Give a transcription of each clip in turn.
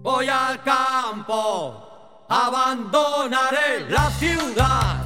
Voy al campo, abandonaré la ciudad.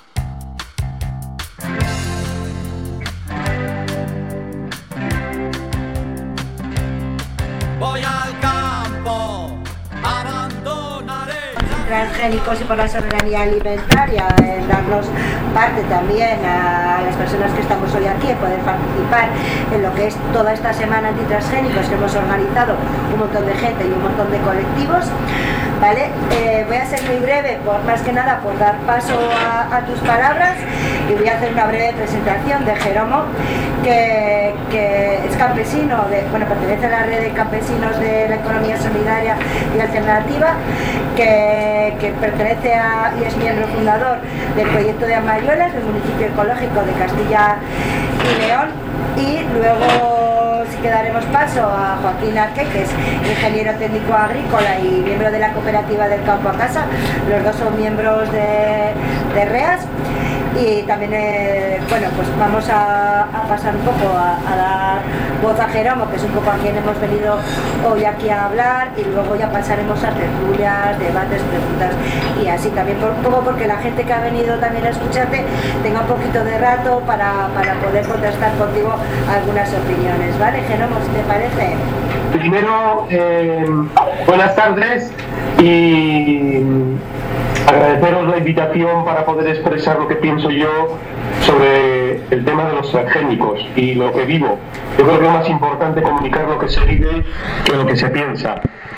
Voy al campo, abandonaré. Transgénicos y por la soberanía alimentaria, darnos parte también a las personas que estamos hoy aquí, poder participar en lo que es toda esta semana antitransgénicos que hemos organizado un montón de gente y un montón de colectivos. ¿Vale? Voy a ser muy breve, más que nada por dar paso a tus palabras, y voy a hacer una breve presentación de Jeromo, que es campesino, pertenece a la red de campesinos de la economía solidaria y alternativa, que pertenece y es miembro fundador del proyecto de Amariolas, del municipio ecológico de Castilla y León, y luego sí que daremos paso a Joaquín Arque, que es ingeniero técnico agrícola y miembro de la cooperativa del Campo a Casa. Los dos son miembros de REAS. Y también, pues vamos a pasar un poco a dar voz a Jeromo, que es un poco a quien hemos venido hoy aquí a hablar, y luego ya pasaremos a tertulias, debates, preguntas y así también, un poco porque la gente que ha venido también a escucharte tenga un poquito de rato para poder contrastar contigo algunas opiniones, ¿vale, Jeromo, si te parece? Primero, buenas tardes y agradeceros la invitación para poder expresar lo que pienso yo sobre el tema de los transgénicos y lo que vivo. Yo creo que es más importante comunicar lo que se vive que lo que se piensa.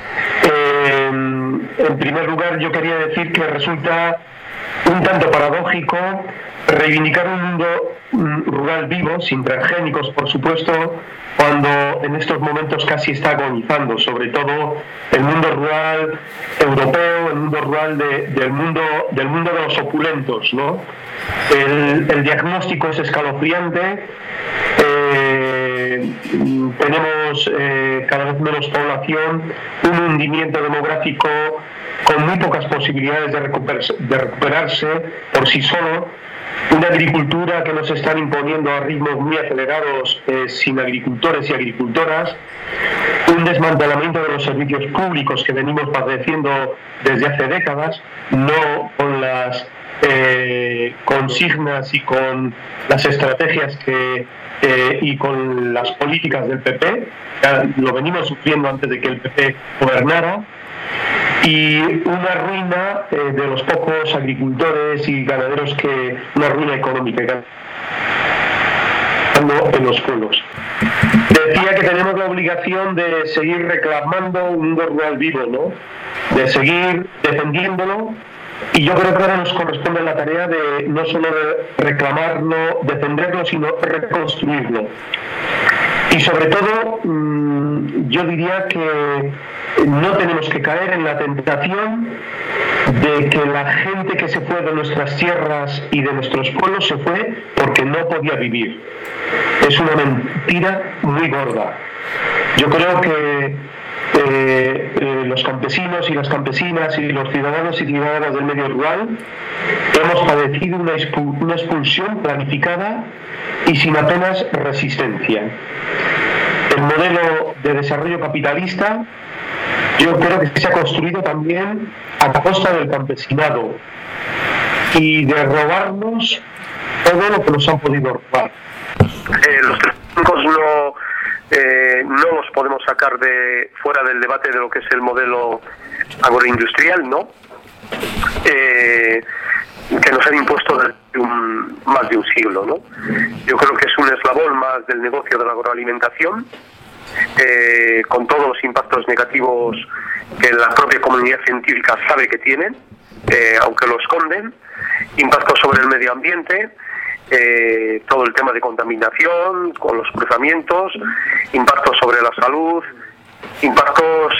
En primer lugar, yo quería decir que resulta un tanto paradójico reivindicar un mundo rural vivo, sin transgénicos, por supuesto, cuando en estos momentos casi está agonizando, sobre todo el mundo rural europeo, el mundo rural del mundo de los opulentos, ¿no? El diagnóstico es escalofriante. Tenemos cada vez menos población, un hundimiento demográfico con muy pocas posibilidades de recuperarse por sí solo, una agricultura que nos están imponiendo a ritmos muy acelerados, sin agricultores y agricultoras, un desmantelamiento de los servicios públicos que venimos padeciendo desde hace décadas, no con las consignas y con las estrategias y con las políticas del PP, ya lo venimos sufriendo antes de que el PP gobernara, y una ruina de los pocos agricultores y ganaderos, una ruina económica en los pueblos. Decía que tenemos la obligación de seguir reclamando un mundo rural vivo, ¿no? De seguir defendiéndolo, y yo creo que ahora nos corresponde la tarea de no solo de reclamarlo, defenderlo, sino reconstruirlo. Y sobre todo, yo diría que no tenemos que caer en la tentación de que la gente que se fue de nuestras tierras y de nuestros pueblos se fue porque no podía vivir. Es una mentira muy gorda. Yo creo que los campesinos y las campesinas y los ciudadanos y ciudadanas del medio rural hemos padecido una expulsión planificada y sin apenas resistencia. El modelo de desarrollo capitalista, yo creo que se ha construido también a costa del campesinado y de robarnos todo lo que nos han podido robar. Los técnicos no los podemos sacar fuera del debate de lo que es el modelo agroindustrial, ¿no? Que nos han impuesto desde más de un siglo, ¿no? Yo creo que es un eslabón más del negocio de la agroalimentación, con todos los impactos negativos que la propia comunidad científica sabe que tienen, aunque lo esconden, impactos sobre el medio ambiente, todo el tema de contaminación con los cruzamientos, impactos sobre la salud, impactos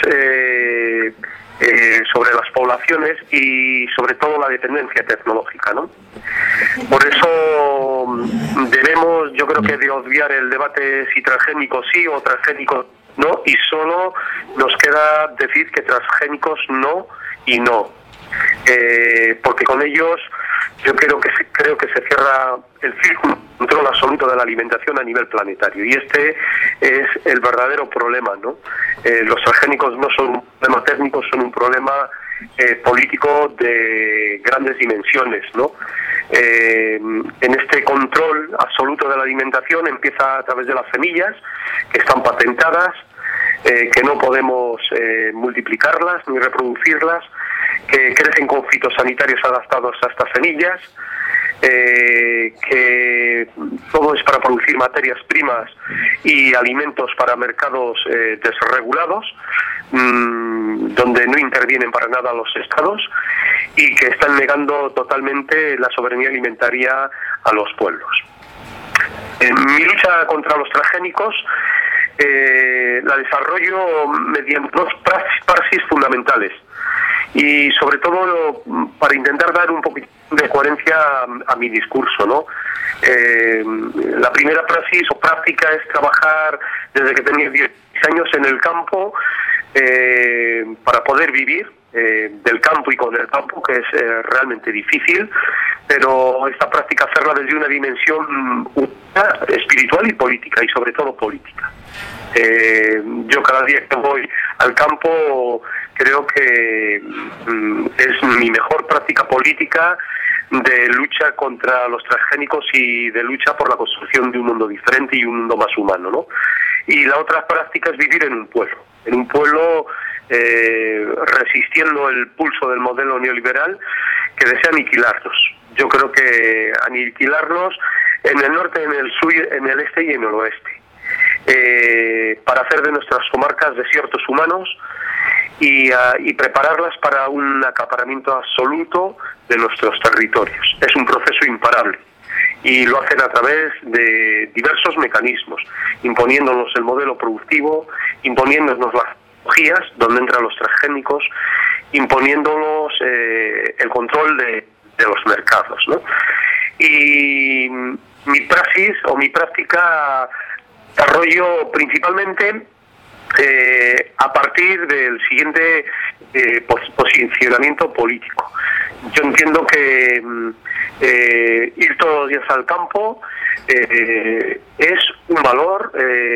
sobre las poblaciones y sobre todo la dependencia tecnológica, ¿no? Por eso debemos, yo creo que, de obviar el debate si transgénicos sí o transgénicos no, y solo nos queda decir que transgénicos no y no, porque con ellos yo creo que se cierra el círculo de control absoluto de la alimentación a nivel planetario, y este es el verdadero problema, ¿no? Los transgénicos no son un problema técnico, son un problema político de grandes dimensiones, ¿no? En este control absoluto de la alimentación empieza a través de las semillas, que están patentadas, que no podemos multiplicarlas ni reproducirlas, que crecen con fitosanitarios adaptados a estas semillas, que todo es para producir materias primas y alimentos para mercados desregulados, donde no intervienen para nada los estados, y que están negando totalmente la soberanía alimentaria a los pueblos. En mi lucha contra los transgénicos la desarrollo mediante dos praxis fundamentales, y sobre todo para intentar dar un poquito de coherencia a mi discurso, ¿no? La primera praxis o práctica es trabajar desde que tenía 10 años en el campo para poder vivir del campo y con el campo, que es realmente difícil, pero esta práctica hacerla desde una dimensión espiritual y política, y sobre todo política. Yo cada día que voy al campo creo que es mi mejor práctica política de lucha contra los transgénicos y de lucha por la construcción de un mundo diferente y un mundo más humano, ¿no? Y la otra práctica es vivir en un pueblo resistiendo el pulso del modelo neoliberal que desea aniquilarnos. Yo creo que aniquilarnos en el norte, en el sur, en el este y en el oeste, para hacer de nuestras comarcas desiertos humanos y prepararlas para un acaparamiento absoluto de nuestros territorios. Es un proceso imparable, y lo hacen a través de diversos mecanismos, imponiéndonos el modelo productivo, imponiéndonos las tecnologías donde entran los transgénicos, imponiéndonos el control de los mercados, ¿no? Y mi praxis o mi práctica desarrollo principalmente a partir del siguiente posicionamiento político. Yo entiendo que ir todos los días al campo es un valor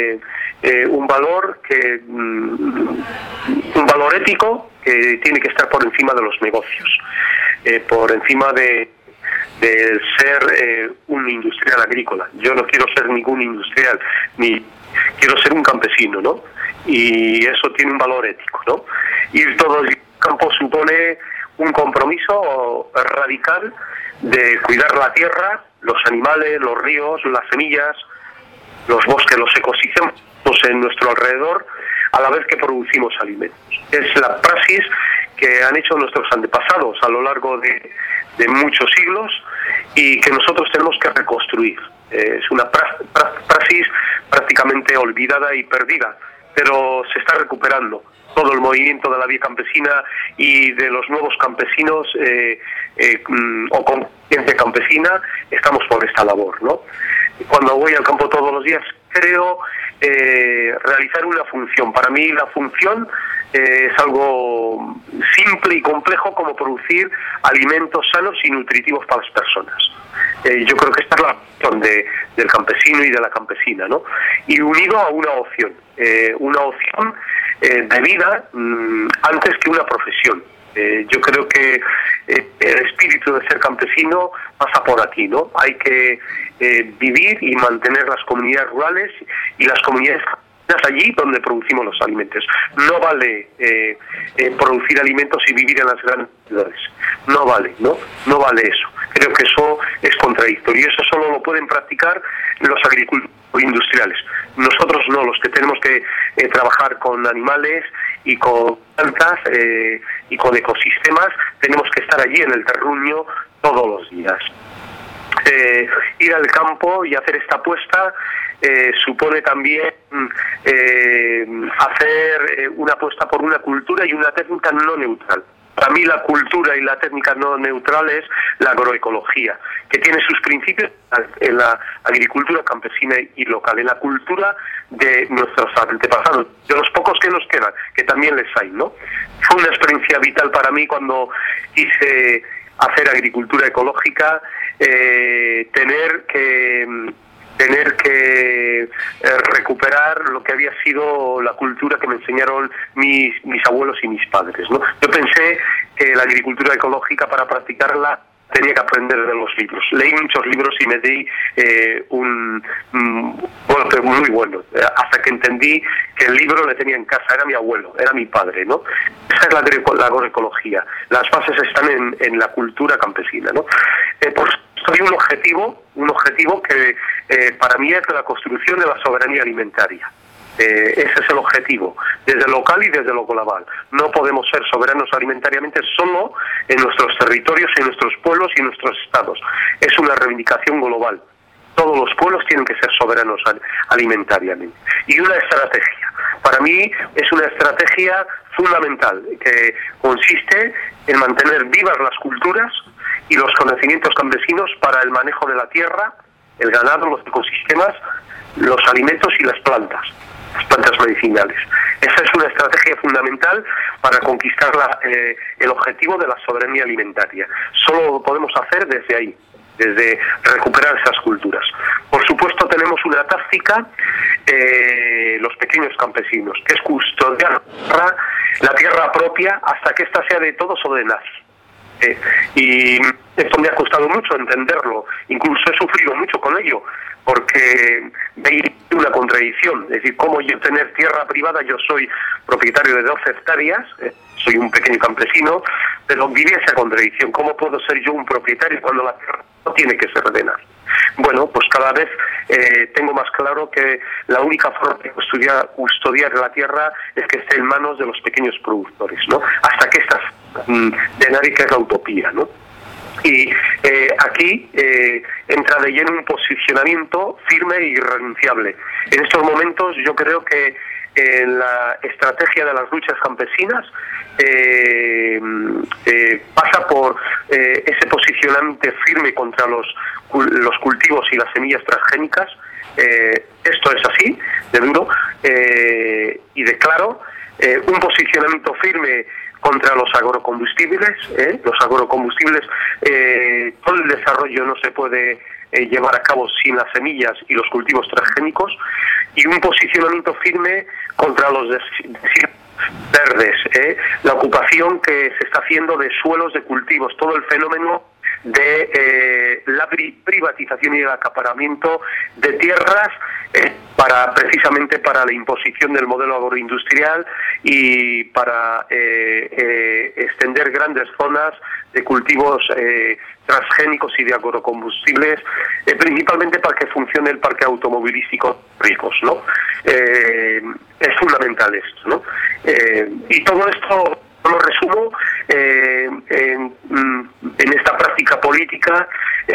que un valor ético que tiene que estar por encima de los negocios, por encima de ser un industrial agrícola. Yo no quiero ser ningún industrial, ni quiero ser un campesino, ¿no? Y eso tiene un valor ético, ¿no? Ir todo el campo supone un compromiso radical de cuidar la tierra, los animales, los ríos, las semillas, los bosques, los ecosistemas en nuestro alrededor, a la vez que producimos alimentos. Es la praxis que han hecho nuestros antepasados a lo largo de muchos siglos y que nosotros tenemos que reconstruir. Es una praxis prácticamente olvidada y perdida, pero se está recuperando. Todo el movimiento de la vía campesina y de los nuevos campesinos o conciencia campesina, estamos por esta labor, ¿no? Cuando voy al campo todos los días, creo realizar una función. Para mí la función es algo simple y complejo como producir alimentos sanos y nutritivos para las personas. Yo creo que esta es la función del campesino y de la campesina, ¿no? Y unido a una opción de vida antes que una profesión. Yo creo que el espíritu de ser campesino pasa por aquí, ¿no? Hay que vivir y mantener las comunidades rurales y las comunidades allí donde producimos los alimentos. No vale producir alimentos y vivir en las grandes ciudades. No vale, ¿no? No vale eso. Creo que eso es contradictorio. Y eso solo lo pueden practicar los agricultores industriales. Nosotros no, los que tenemos que trabajar con animales y con plantas y con ecosistemas, tenemos que estar allí en el terruño todos los días. Ir al campo y hacer esta apuesta supone también hacer una apuesta por una cultura y una técnica no neutral. Para mí la cultura y la técnica no neutral es la agroecología, que tiene sus principios en la agricultura campesina y local, en la cultura de nuestros antepasados, de los pocos que nos quedan, que también les hay, ¿no? Fue una experiencia vital para mí cuando quise hacer agricultura ecológica, tener que recuperar lo que había sido la cultura que me enseñaron mis abuelos y mis padres, ¿no? Yo pensé que la agricultura ecológica, para practicarla, tenía que aprender de los libros. Leí muchos libros y me di un golpe muy bueno, hasta que entendí que el libro le tenía en casa, era mi abuelo, era mi padre, ¿no? Esa es la agroecología. Las bases están en la cultura campesina, ¿no? Pues hay un objetivo que para mí es la construcción de la soberanía alimentaria. Ese es el objetivo, desde lo local y desde lo global. No podemos ser soberanos alimentariamente solo en nuestros territorios, en nuestros pueblos y en nuestros estados. Es una reivindicación global. Todos los pueblos tienen que ser soberanos alimentariamente. Y una estrategia. Para mí es una estrategia fundamental que consiste en mantener vivas las culturas y los conocimientos campesinos para el manejo de la tierra, el ganado, los ecosistemas, los alimentos y las plantas medicinales. Esa es una estrategia fundamental para conquistar el objetivo de la soberanía alimentaria. Solo lo podemos hacer desde ahí, desde recuperar esas culturas. Por supuesto, tenemos una táctica, los pequeños campesinos, que es custodiar la tierra propia hasta que ésta sea de todos o de nadie. Y esto me ha costado mucho entenderlo, incluso he sufrido mucho con ello, porque veía una contradicción, es decir, cómo yo tener tierra privada, yo soy propietario de 12 hectáreas, soy un pequeño campesino, pero vivía esa contradicción, ¿cómo puedo ser yo un propietario cuando la tierra no tiene que ser de nadie? Bueno, pues cada vez tengo más claro que la única forma de custodiar la tierra es que esté en manos de los pequeños productores, ¿no? Hasta que estas de nadie, que es la utopía, ¿no? Y aquí entra de lleno un posicionamiento firme e irrenunciable. En estos momentos yo creo que la estrategia de las luchas campesinas pasa por ese posicionamiento firme contra los cultivos y las semillas transgénicas. Esto es así, de duro y de claro. Un posicionamiento firme contra los agrocombustibles. Los agrocombustibles, todo el desarrollo no se puede llevar a cabo sin las semillas y los cultivos transgénicos, y un posicionamiento firme contra los desiertos verdes, la ocupación que se está haciendo de suelos de cultivos, todo el fenómeno de la privatización y el acaparamiento de tierras precisamente para la imposición del modelo agroindustrial y para extender grandes zonas de cultivos transgénicos y de agrocombustibles, principalmente para que funcione el parque automovilístico ricos, ¿no? Es fundamental esto, ¿no? Y todo esto lo resumo en esta práctica política,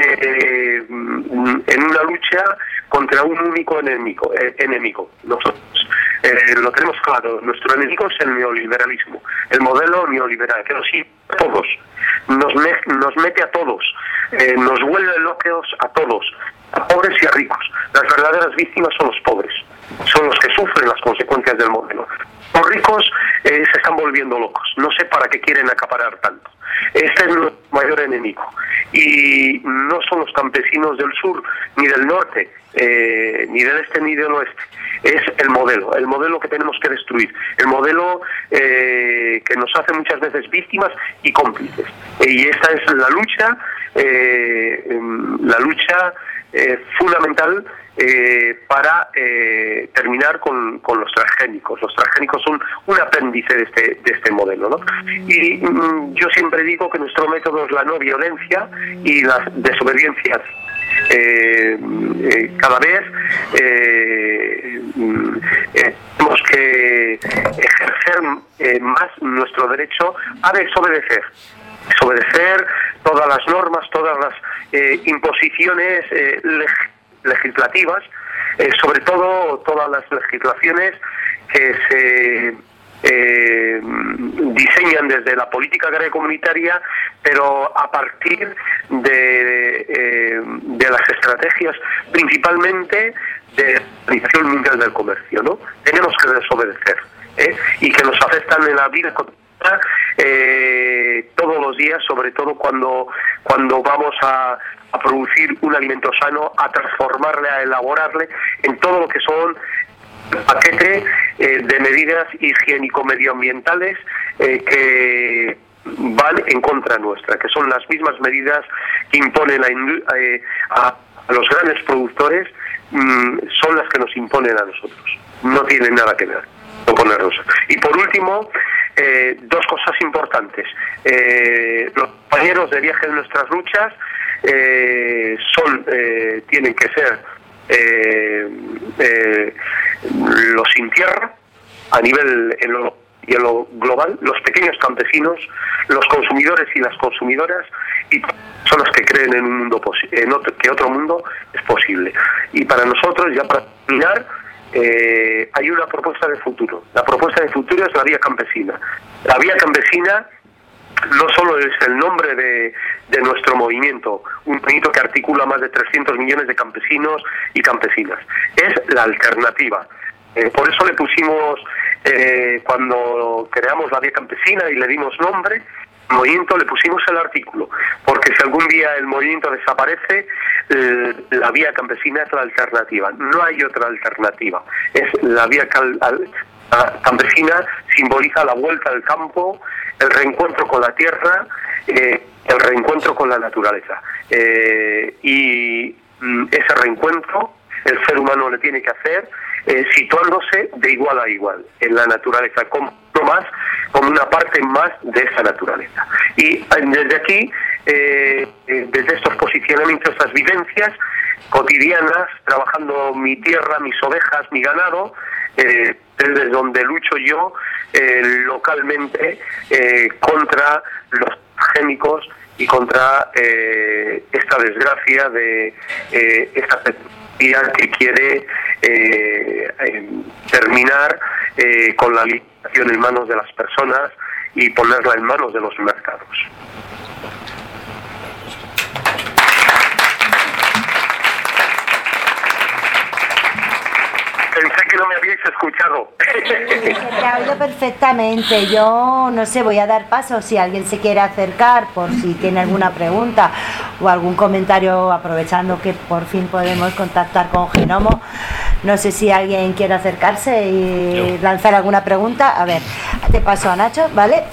en una lucha contra un único enemigo. Nosotros lo tenemos claro, nuestro enemigo es el neoliberalismo, el modelo neoliberal, que nos sigue a todos, nos mete a todos, nos vuelve locos a todos, a pobres y a ricos. Las verdaderas víctimas son los pobres, son los que sufren las consecuencias del modelo. Los ricos se están volviendo locos, no sé para qué quieren acaparar tanto. Este es nuestro mayor enemigo, y no son los campesinos del sur ni del norte, ni del este ni del oeste. Es el modelo que tenemos que destruir, el modelo que nos hace muchas veces víctimas y cómplices. Y esta es la lucha fundamental para terminar con los transgénicos. Los transgénicos son un apéndice de este modelo, ¿no? Y yo siempre digo que nuestro método es la no violencia y la desobediencia. Cada vez tenemos que ejercer más nuestro derecho a desobedecer todas las normas, todas las imposiciones legislativas, sobre todo todas las legislaciones que se diseñan desde la política agraria comunitaria, pero a partir de las estrategias principalmente de la Organización Mundial del Comercio, ¿no? Tenemos que desobedecer, y que nos afectan en la vida cotidiana todos los días, sobre todo cuando vamos a producir un alimento sano, a transformarle, a elaborarle en todo lo que son paquete de medidas higiénico-medioambientales que van en contra nuestra, que son las mismas medidas que imponen a los grandes productores, son las que nos imponen a nosotros. No tienen nada que ver con ponernos. Y por último, dos cosas importantes. Los compañeros de viaje de nuestras luchas tienen que ser los sin tierra a nivel en lo global, los pequeños campesinos, los consumidores y las consumidoras, y son los que creen en un mundo que otro mundo es posible. Y para nosotros, ya para terminar, hay una propuesta de futuro. La propuesta de futuro es la vía campesina. La vía campesina no solo es el nombre de nuestro movimiento, un movimiento que articula más de 300 millones de campesinos y campesinas, es la alternativa. Por eso le pusimos, cuando creamos la vía campesina y le dimos nombre, movimiento, le pusimos el artículo, porque si algún día el movimiento desaparece, la vía campesina es la alternativa, no hay otra alternativa. Es la vía campesina, simboliza la vuelta al campo, el reencuentro con la tierra, el reencuentro con la naturaleza, y ese reencuentro el ser humano le tiene que hacer situándose de igual a igual en la naturaleza, como una parte más de esa naturaleza. Y desde aquí, desde estos posicionamientos, estas vivencias cotidianas, trabajando mi tierra, mis ovejas, mi ganado, desde donde lucho yo localmente contra los transgénicos y contra esta desgracia de esta tecnología que quiere terminar con la alimentación en manos de las personas y ponerla en manos de los mercados. Pensé que no me habíais escuchado. Te oigo perfectamente. Yo no sé, voy a dar paso si alguien se quiere acercar por si tiene alguna pregunta o algún comentario, aprovechando que por fin podemos contactar con Genomo. No sé si alguien quiere acercarse y lanzar alguna pregunta. A ver, te paso a Nacho, ¿vale?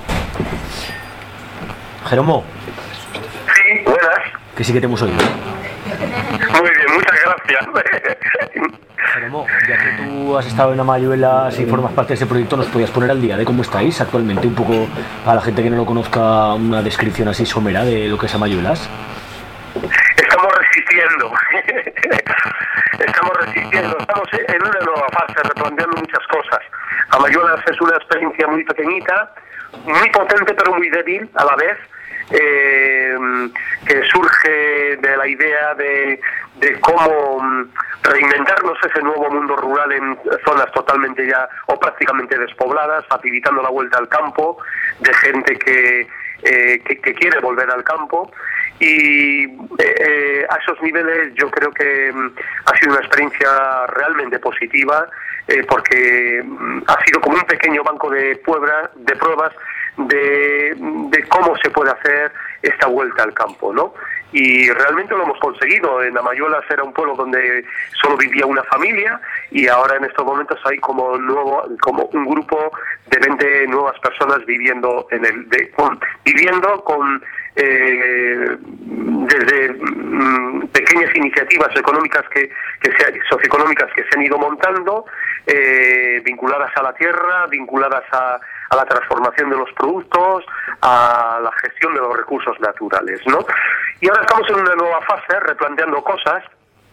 Genomo. Sí, buenas. Que sí que te hemos oído. Muy bien, muchas gracias. Genomo, ya que tú has estado en Amayuelas y formas parte de ese proyecto, ¿nos podías poner al día de cómo estáis actualmente? Un poco, para la gente que no lo conozca, una descripción así somera de lo que es Amayuelas. Estamos resistiendo. Estamos en una nueva fase, replanteando muchas cosas. Amayuelas es una experiencia muy pequeñita, muy potente pero muy débil a la vez, que surge de la idea de cómo reinventarnos ese nuevo mundo rural en zonas totalmente ya o prácticamente despobladas, facilitando la vuelta al campo de gente que quiere volver al campo. Y a esos niveles yo creo que ha sido una experiencia realmente positiva, porque ha sido como un pequeño banco de pruebas de cómo se puede hacer esta vuelta al campo, ¿no? Y realmente lo hemos conseguido. En Amayuelas era un pueblo donde solo vivía una familia, y ahora en estos momentos hay como un grupo de 20 nuevas personas viviendo con desde pequeñas iniciativas económicas socioeconómicas que se han ido montando, vinculadas a la tierra, vinculadas a la transformación de los productos, a la gestión de los recursos naturales, ¿no? Y ahora estamos en una nueva fase, replanteando cosas,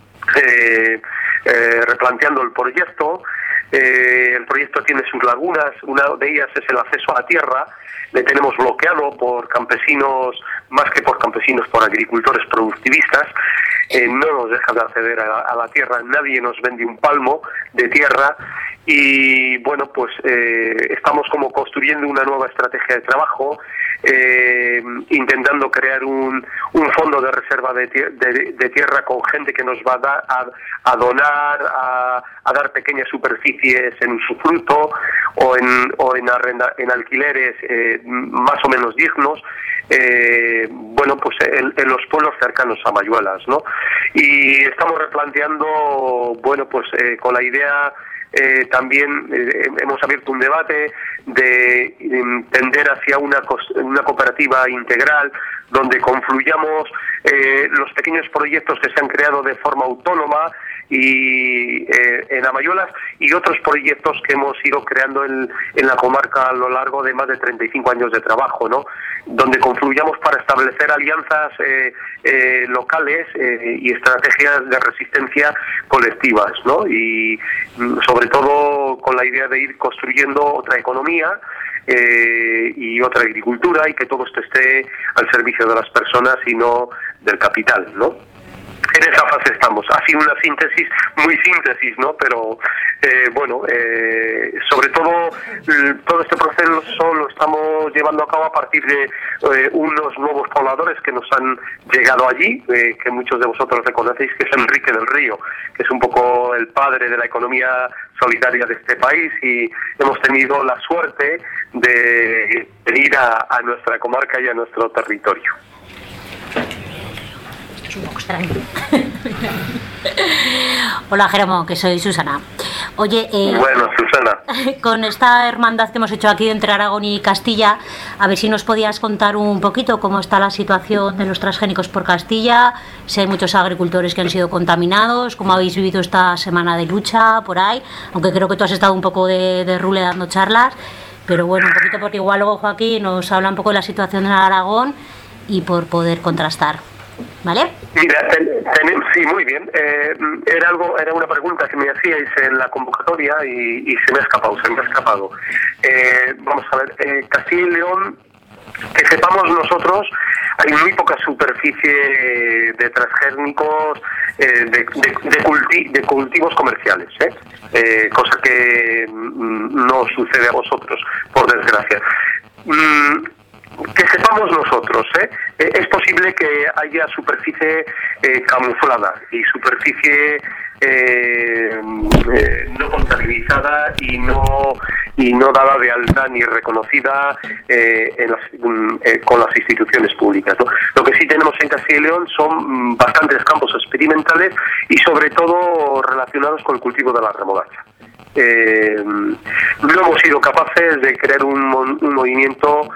replanteando el proyecto. El proyecto tiene sus lagunas, una de ellas es el acceso a la tierra. Le tenemos bloqueado por campesinos, más que por campesinos, por agricultores productivistas. No nos dejan de acceder a la tierra, nadie nos vende un palmo de tierra, y bueno, pues estamos como construyendo una nueva estrategia de trabajo, intentando crear un fondo de reserva de tierra con gente que nos va a donar, a dar pequeñas superficies superficies en usufructo o en alquileres más o menos dignos, bueno, pues en los pueblos cercanos a Mayuelas, ¿no? Y estamos replanteando, bueno, pues con la idea también hemos abierto un debate de tender hacia una cooperativa integral donde confluyamos los pequeños proyectos que se han creado de forma autónoma y en Amayuelas y otros proyectos que hemos ido creando en la comarca a lo largo de más de 35 años de trabajo, ¿no? Donde confluyamos para establecer alianzas locales y estrategias de resistencia colectivas, ¿no? Y sobre todo con la idea de ir construyendo otra economía y otra agricultura y que todo esto esté al servicio de las personas y no del capital, ¿no? En esa fase estamos. Ha sido una síntesis, muy síntesis, ¿no? Pero, bueno, sobre todo este proceso lo estamos llevando a cabo a partir de unos nuevos pobladores que nos han llegado allí, que muchos de vosotros reconocéis, que es Enrique del Río, que es un poco el padre de la economía solidaria de este país, y hemos tenido la suerte de venir a nuestra comarca y a nuestro territorio. Un poco extraño. Hola Jerónimo, que soy Susana. Oye, bueno, Susana, con esta hermandad que hemos hecho aquí entre Aragón y Castilla, a ver si nos podías contar un poquito cómo está la situación de los transgénicos por Castilla, si hay muchos agricultores que han sido contaminados, cómo habéis vivido esta semana de lucha por ahí, aunque creo que tú has estado un poco de rule dando charlas, pero bueno, un poquito porque igual luego Joaquín nos habla un poco de la situación en Aragón y por poder contrastar. ¿Vale? Mira, sí, muy bien. Era una pregunta que me hacíais en la convocatoria y se me ha escapado. Vamos a ver, Castilla y León, que sepamos nosotros, hay muy poca superficie de transgénicos de cultivos comerciales, cosa que no sucede a vosotros, por desgracia. Que sepamos nosotros, es posible que haya superficie camuflada y superficie no contabilizada y no dada de alta ni reconocida con las instituciones públicas, ¿no? Lo que sí tenemos en Castilla y León son bastantes campos experimentales y sobre todo relacionados con el cultivo de la remolacha. No hemos sido capaces de crear un movimiento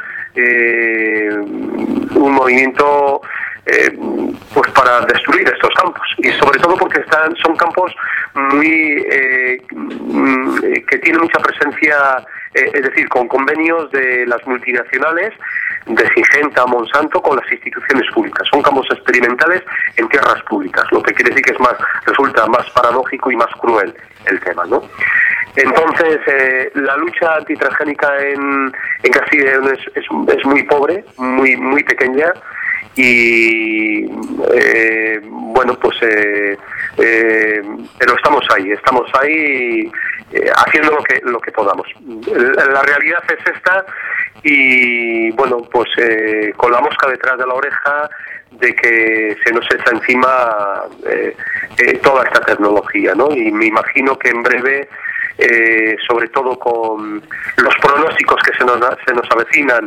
pues para destruir estos campos, y sobre todo porque son campos muy que tienen mucha presencia, es decir, con convenios de las multinacionales, de Syngenta, Monsanto, con las instituciones públicas. Son campos experimentales en tierras públicas, lo que quiere decir que resulta más paradójico y más cruel el tema, ¿no? Entonces, la lucha antitransgénica en Castilla y León es muy pobre, muy pequeña, y bueno, pues pero estamos ahí haciendo lo que podamos. La realidad es esta, y bueno, pues con la mosca detrás de la oreja de que se nos echa encima toda esta tecnología, ¿no? Y me imagino que en breve, sobre todo con los pronósticos que se nos avecinan,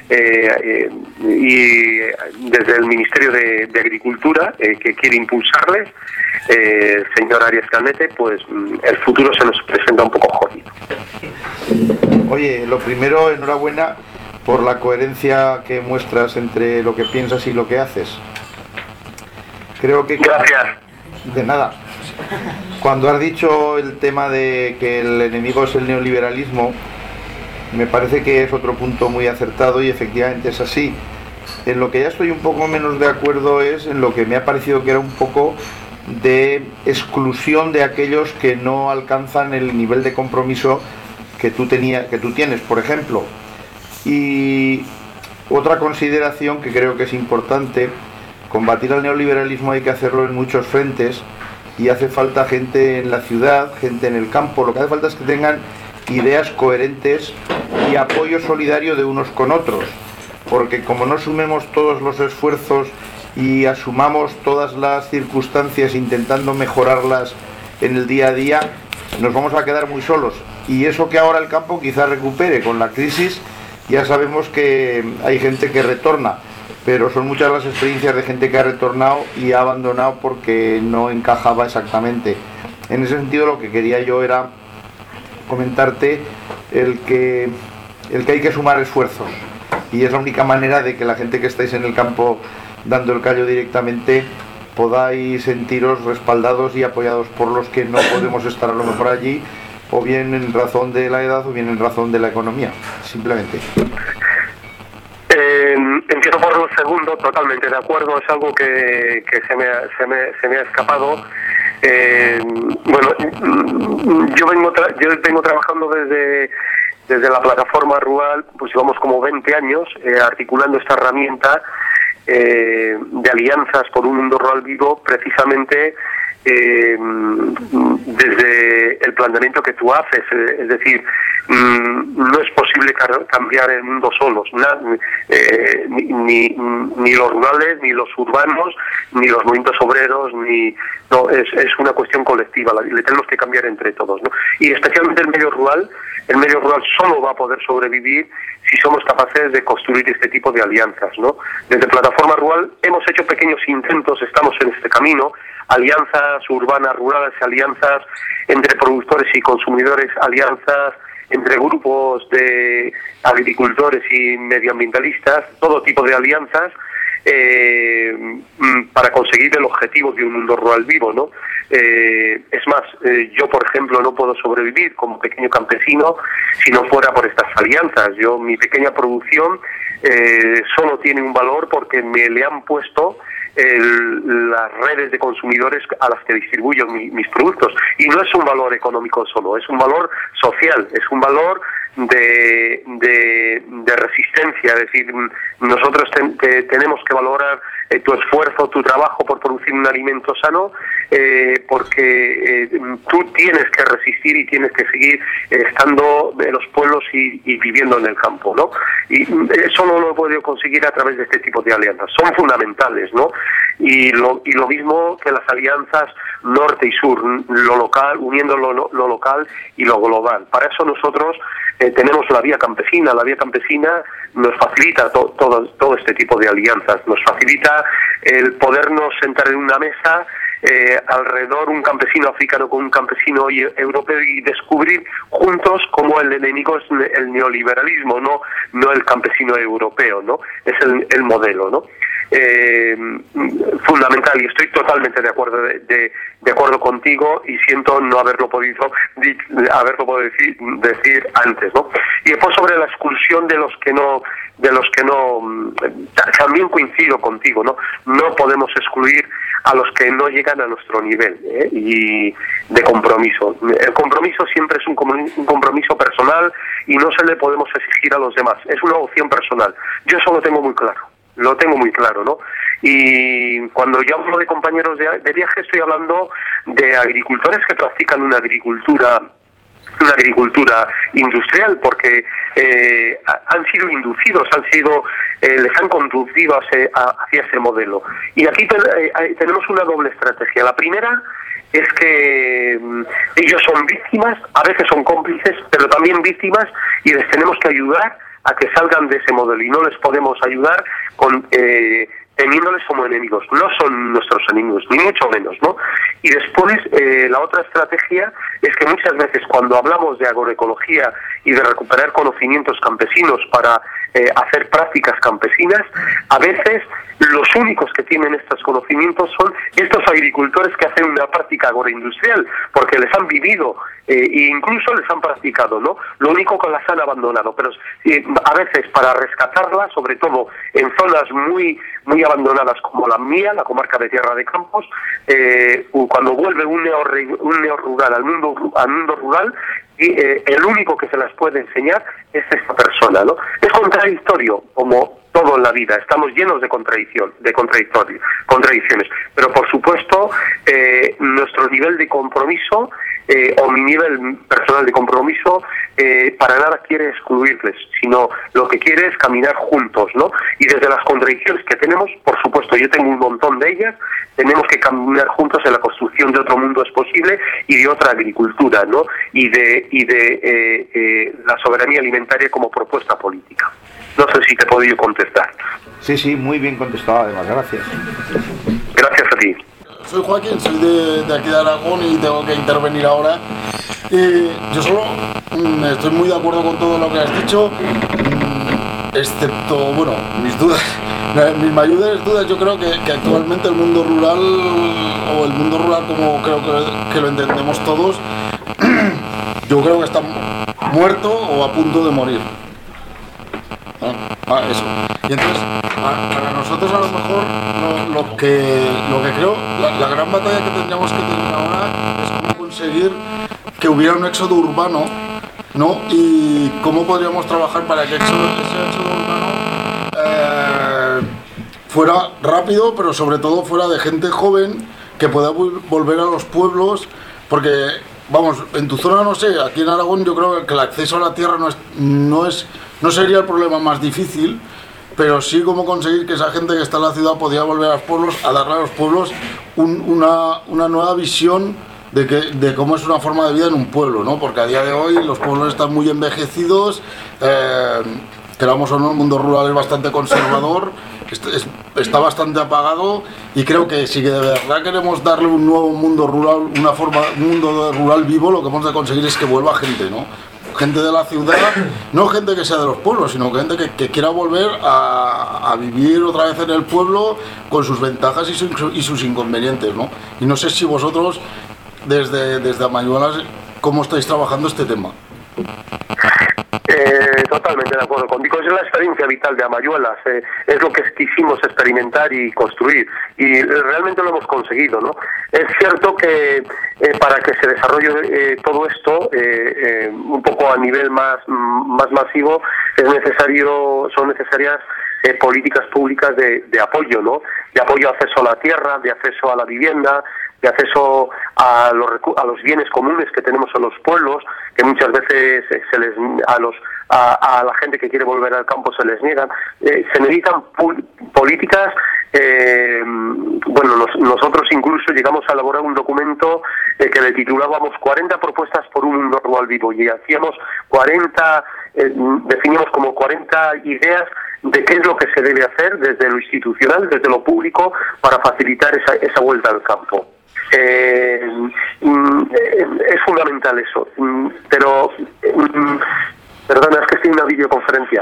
y desde el Ministerio de Agricultura, que quiere impulsarles, señor Arias Canete, pues el futuro se nos presenta un poco jodido. Oye, lo primero, enhorabuena por la coherencia que muestras entre lo que piensas y lo que haces. Creo que... Gracias. De nada. Cuando has dicho el tema de que el enemigo es el neoliberalismo, me parece que es otro punto muy acertado, y efectivamente es así. En lo que ya estoy un poco menos de acuerdo es en lo que me ha parecido que era un poco de exclusión de aquellos que no alcanzan el nivel de compromiso que tú tienes, por ejemplo. Y otra consideración que creo que es importante: combatir al neoliberalismo hay que hacerlo en muchos frentes, y hace falta gente en la ciudad, gente en el campo. Lo que hace falta es que tengan ideas coherentes y apoyo solidario de unos con otros, porque como no sumemos todos los esfuerzos y asumamos todas las circunstancias intentando mejorarlas en el día a día, nos vamos a quedar muy solos. Y eso que ahora el campo quizás recupere con la crisis, ya sabemos que hay gente que retorna, pero son muchas las experiencias de gente que ha retornado y ha abandonado porque no encajaba exactamente. En ese sentido, lo que quería yo era comentarte el que hay que sumar esfuerzos, y es la única manera de que la gente que estáis en el campo dando el callo directamente podáis sentiros respaldados y apoyados por los que no podemos estar a lo mejor allí, o bien en razón de la edad o bien en razón de la economía, simplemente. Empiezo por lo segundo, totalmente de acuerdo, es algo que se me ha escapado. Yo vengo trabajando desde la plataforma rural, pues llevamos como 20 años articulando esta herramienta de alianzas por un mundo rural vivo, precisamente desde el planteamiento que tú haces, es decir, no es posible cambiar el mundo solos, ni los rurales, ni los urbanos, ni los movimientos obreros, es una cuestión colectiva, le tenemos que cambiar entre todos, ¿no? Y especialmente el medio rural solo va a poder sobrevivir si somos capaces de construir este tipo de alianzas, ¿no? Desde Plataforma Rural hemos hecho pequeños intentos, estamos en este camino, alianzas urbanas, rurales, alianzas entre productores y consumidores, alianzas entre grupos de agricultores y medioambientalistas, todo tipo de alianzas para conseguir el objetivo de un mundo rural vivo, ¿no? Es más, yo por ejemplo no puedo sobrevivir como pequeño campesino si no fuera por estas alianzas. Mi pequeña producción solo tiene un valor porque me le han puesto las redes de consumidores a las que distribuyo mis productos, y no es un valor económico solo, es un valor social, es un valor de resistencia, es decir, nosotros tenemos que valorar tu esfuerzo, tu trabajo por producir un alimento sano, porque tú tienes que resistir y tienes que seguir estando en los pueblos y viviendo en el campo, ¿no? Y eso no lo he podido conseguir a través de este tipo de alianzas, son fundamentales, ¿no? Y lo mismo que las alianzas norte y sur, lo local, uniendo lo local y lo global. Para eso nosotros tenemos la vía campesina. La vía campesina nos facilita todo este tipo de alianzas, nos facilita el podernos sentar en una mesa alrededor un campesino africano con un campesino europeo y descubrir juntos cómo el enemigo es el neoliberalismo, no el campesino europeo, ¿no? Es el modelo, ¿no? Fundamental, y estoy totalmente de acuerdo contigo, y siento no haberlo podido decir antes, ¿no? Y después sobre la exclusión de los que no también coincido contigo, no podemos excluir a los que no llegan a nuestro nivel y de compromiso. El compromiso siempre es un compromiso personal y no se le podemos exigir a los demás, es una opción personal. Yo eso lo tengo muy claro, ¿no? Y cuando yo hablo de compañeros de viaje, estoy hablando de agricultores que practican una agricultura industrial, porque han sido inducidos, les han conducido hacia ese modelo. Y aquí tenemos una doble estrategia. La primera es que ellos son víctimas, a veces son cómplices, pero también víctimas, y les tenemos que ayudar a que salgan de ese modelo, y no les podemos ayudar teniéndoles como enemigos. No son nuestros enemigos, ni mucho menos, ¿no? Y después, la otra estrategia es que muchas veces cuando hablamos de agroecología y de recuperar conocimientos campesinos para hacer prácticas campesinas, a veces los únicos que tienen estos conocimientos son estos agricultores que hacen una práctica agroindustrial, porque les han vivido e incluso les han practicado, ¿no? Lo único que las han abandonado, pero a veces para rescatarlas, sobre todo en zonas muy abandonadas como la mía, la comarca de Tierra de Campos, cuando vuelve un neorrural al mundo rural, y el único que se las puede enseñar es esta persona, ¿no? Es contradictorio, como todo en la vida, estamos llenos de contradicciones, pero por supuesto nuestro nivel de compromiso o mi nivel personal de compromiso para nada quiere excluirles, sino lo que quiere es caminar juntos, ¿no? Y desde las contradicciones que tenemos, por supuesto, yo tengo un montón de ellas, tenemos que caminar juntos en la construcción de otro mundo es posible y de otra agricultura, ¿no? Y de la soberanía alimentaria como propuesta política. No sé si te he podido contestar. Sí, muy bien contestado, además, gracias. Gracias a ti. Soy Joaquín, soy de aquí de Aragón y tengo que intervenir ahora. Yo solo estoy muy de acuerdo con todo lo que has dicho, excepto, bueno, mis dudas, mis mayores dudas. Yo creo que actualmente el mundo rural, o el mundo rural como creo que lo entendemos todos, yo creo que está muerto o a punto de morir. Eso. Y entonces, para nosotros a lo mejor lo que creo, la gran batalla que tendríamos que tener ahora es cómo conseguir que hubiera un éxodo urbano, ¿no? Y cómo podríamos trabajar para que ese éxodo urbano fuera rápido, pero sobre todo fuera de gente joven que pueda volver a los pueblos, porque vamos, en tu zona no sé, aquí en Aragón yo creo que el acceso a la tierra no sería el problema más difícil, pero sí cómo conseguir que esa gente que está en la ciudad podía volver a los pueblos, a darle a los pueblos una nueva visión de cómo es una forma de vida en un pueblo, ¿no? Porque a día de hoy los pueblos están muy envejecidos, queramos o no, el mundo rural es bastante conservador, está bastante apagado, y creo que si de verdad queremos darle un nuevo mundo rural, un mundo rural vivo, lo que hemos de conseguir es que vuelva gente, ¿no? Gente de la ciudad, no gente que sea de los pueblos, sino gente que quiera volver a vivir otra vez en el pueblo con sus ventajas y sus inconvenientes, ¿no? Y no sé si vosotros, desde Amayuelas, ¿cómo estáis trabajando este tema? Totalmente de acuerdo contigo, es la experiencia vital de Amayuelas, es lo que quisimos experimentar y construir, y realmente lo hemos conseguido, ¿no? Es cierto que para que se desarrolle todo esto un poco a nivel más masivo son necesarias políticas públicas de apoyo, ¿no? De apoyo a acceso a la tierra, de acceso a la vivienda, de acceso a los bienes comunes que tenemos en los pueblos, que muchas veces a la gente que quiere volver al campo se les niegan. Se necesitan políticas. Nosotros incluso llegamos a elaborar un documento que le titulábamos 40 propuestas por un mundo rural vivo, y hacíamos definíamos como 40 ideas de qué es lo que se debe hacer desde lo institucional, desde lo público, para facilitar esa vuelta al campo. Es fundamental eso, pero perdona, es que estoy en una videoconferencia.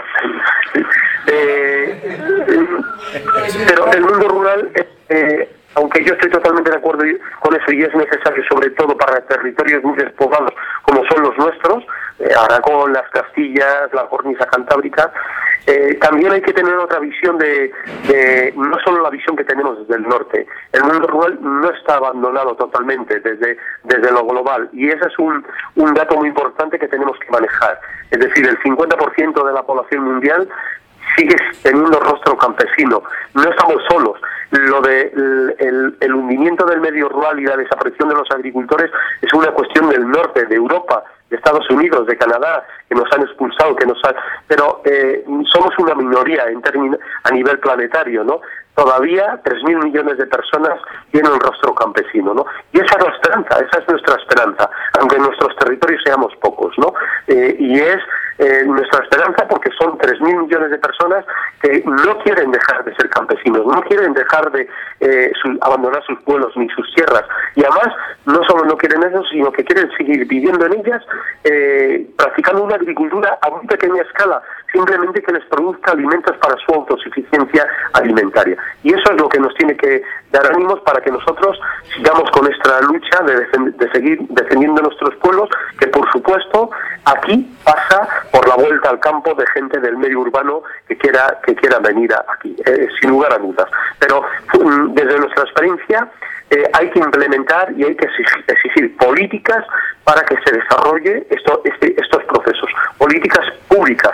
Pero el mundo rural, aunque yo estoy totalmente de acuerdo con eso, y es necesario sobre todo para territorios muy despoblados como son los nuestros, Aragón, las Castillas, la cornisa cantábrica, también hay que tener otra visión no solo la visión que tenemos desde el norte. El mundo rural no está abandonado totalmente desde lo global, y ese es un dato muy importante que tenemos que manejar. Es decir, el 50% de la población mundial sigue teniendo rostro campesino. No estamos solos. Lo de el hundimiento del medio rural y la desaparición de los agricultores es una cuestión del norte, de Europa, de Estados Unidos, de Canadá, que nos han expulsado, pero somos una minoría a nivel planetario, ¿no? Todavía 3.000 millones de personas tienen un rostro campesino, ¿no? Y esa es la esperanza, esa es nuestra esperanza, aunque en nuestros territorios seamos pocos, ¿no? Y es nuestra esperanza porque son 3.000 millones de personas que no quieren dejar de ser campesinos, no quieren dejar de abandonar sus pueblos ni sus tierras, y además no solo no quieren eso, sino que quieren seguir viviendo en ellas, practicando una agricultura a muy pequeña escala, simplemente que les produzca alimentos para su autosuficiencia alimentaria. Y eso es lo que nos tiene que dar ánimos para que nosotros sigamos con nuestra lucha de seguir defendiendo nuestros pueblos, que por supuesto aquí pasa por la vuelta al campo de gente del medio urbano que quiera venir aquí, sin lugar a dudas. Pero desde nuestra experiencia hay que implementar y hay que exigir políticas para que se desarrolle estos procesos, políticas públicas de acceso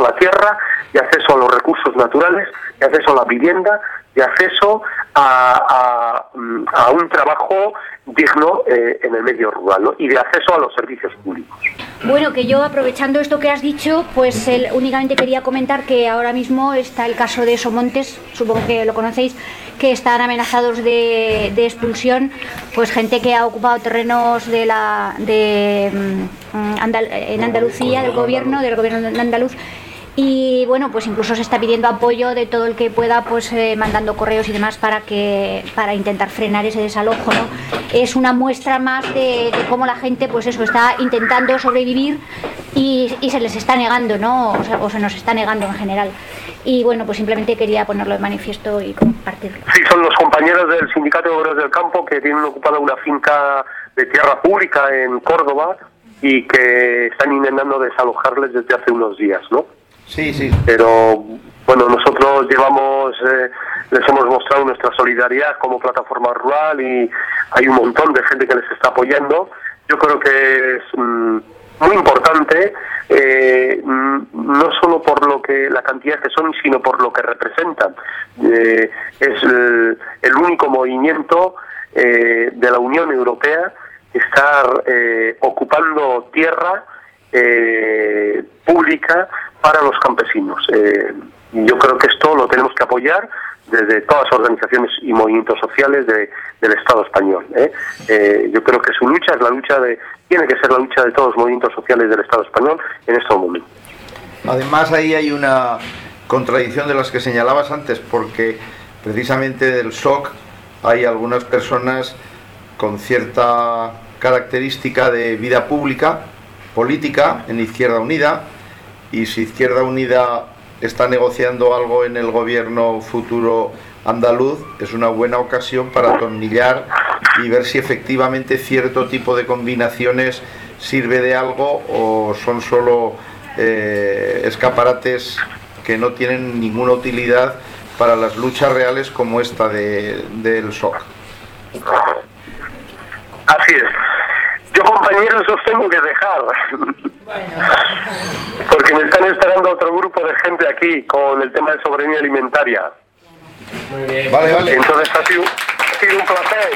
a la tierra, de acceso a los recursos naturales, de acceso a la vivienda, de acceso a un trabajo digno en el medio rural, ¿no? Y de acceso a los servicios públicos. Bueno, que yo, aprovechando esto que has dicho, pues únicamente quería comentar que ahora mismo está el caso de Somontes, supongo que lo conocéis, que están amenazados de expulsión, pues gente que ha ocupado terrenos en Andalucía, del gobierno andaluz. Y bueno, pues incluso se está pidiendo apoyo de todo el que pueda, pues mandando correos y demás para intentar frenar ese desalojo, ¿no? Es una muestra más de cómo la gente, pues eso, está intentando sobrevivir y se les está negando, ¿no? O se nos está negando en general. Y bueno, pues simplemente quería ponerlo de manifiesto y compartirlo. Sí, son los compañeros del Sindicato de Obreros del Campo que tienen ocupada una finca de tierra pública en Córdoba y que están intentando desalojarles desde hace unos días, ¿no? Sí, sí. Pero bueno, nosotros les hemos mostrado nuestra solidaridad como plataforma rural y hay un montón de gente que les está apoyando. Yo creo que es muy importante, no solo por la cantidad que son, sino por lo que representan. Es el único movimiento de la Unión Europea que está ocupando tierra pública para los campesinos. Yo creo que esto lo tenemos que apoyar desde todas las organizaciones y movimientos sociales del Estado español. Yo creo que su lucha tiene que ser la lucha de todos los movimientos sociales del Estado español en estos momentos. Además, ahí hay una contradicción de las que señalabas antes, porque precisamente del SOC hay algunas personas con cierta característica de vida pública, política, en Izquierda Unida, y si Izquierda Unida está negociando algo en el gobierno futuro andaluz, es una buena ocasión para atornillar y ver si efectivamente cierto tipo de combinaciones sirve de algo o son solo escaparates que no tienen ninguna utilidad para las luchas reales como esta del SOC. Así es. Yo, compañeros, os tengo que dejar, porque me están esperando otro grupo de gente aquí con el tema de soberanía alimentaria. Muy bien. Vale. Entonces ha sido un placer.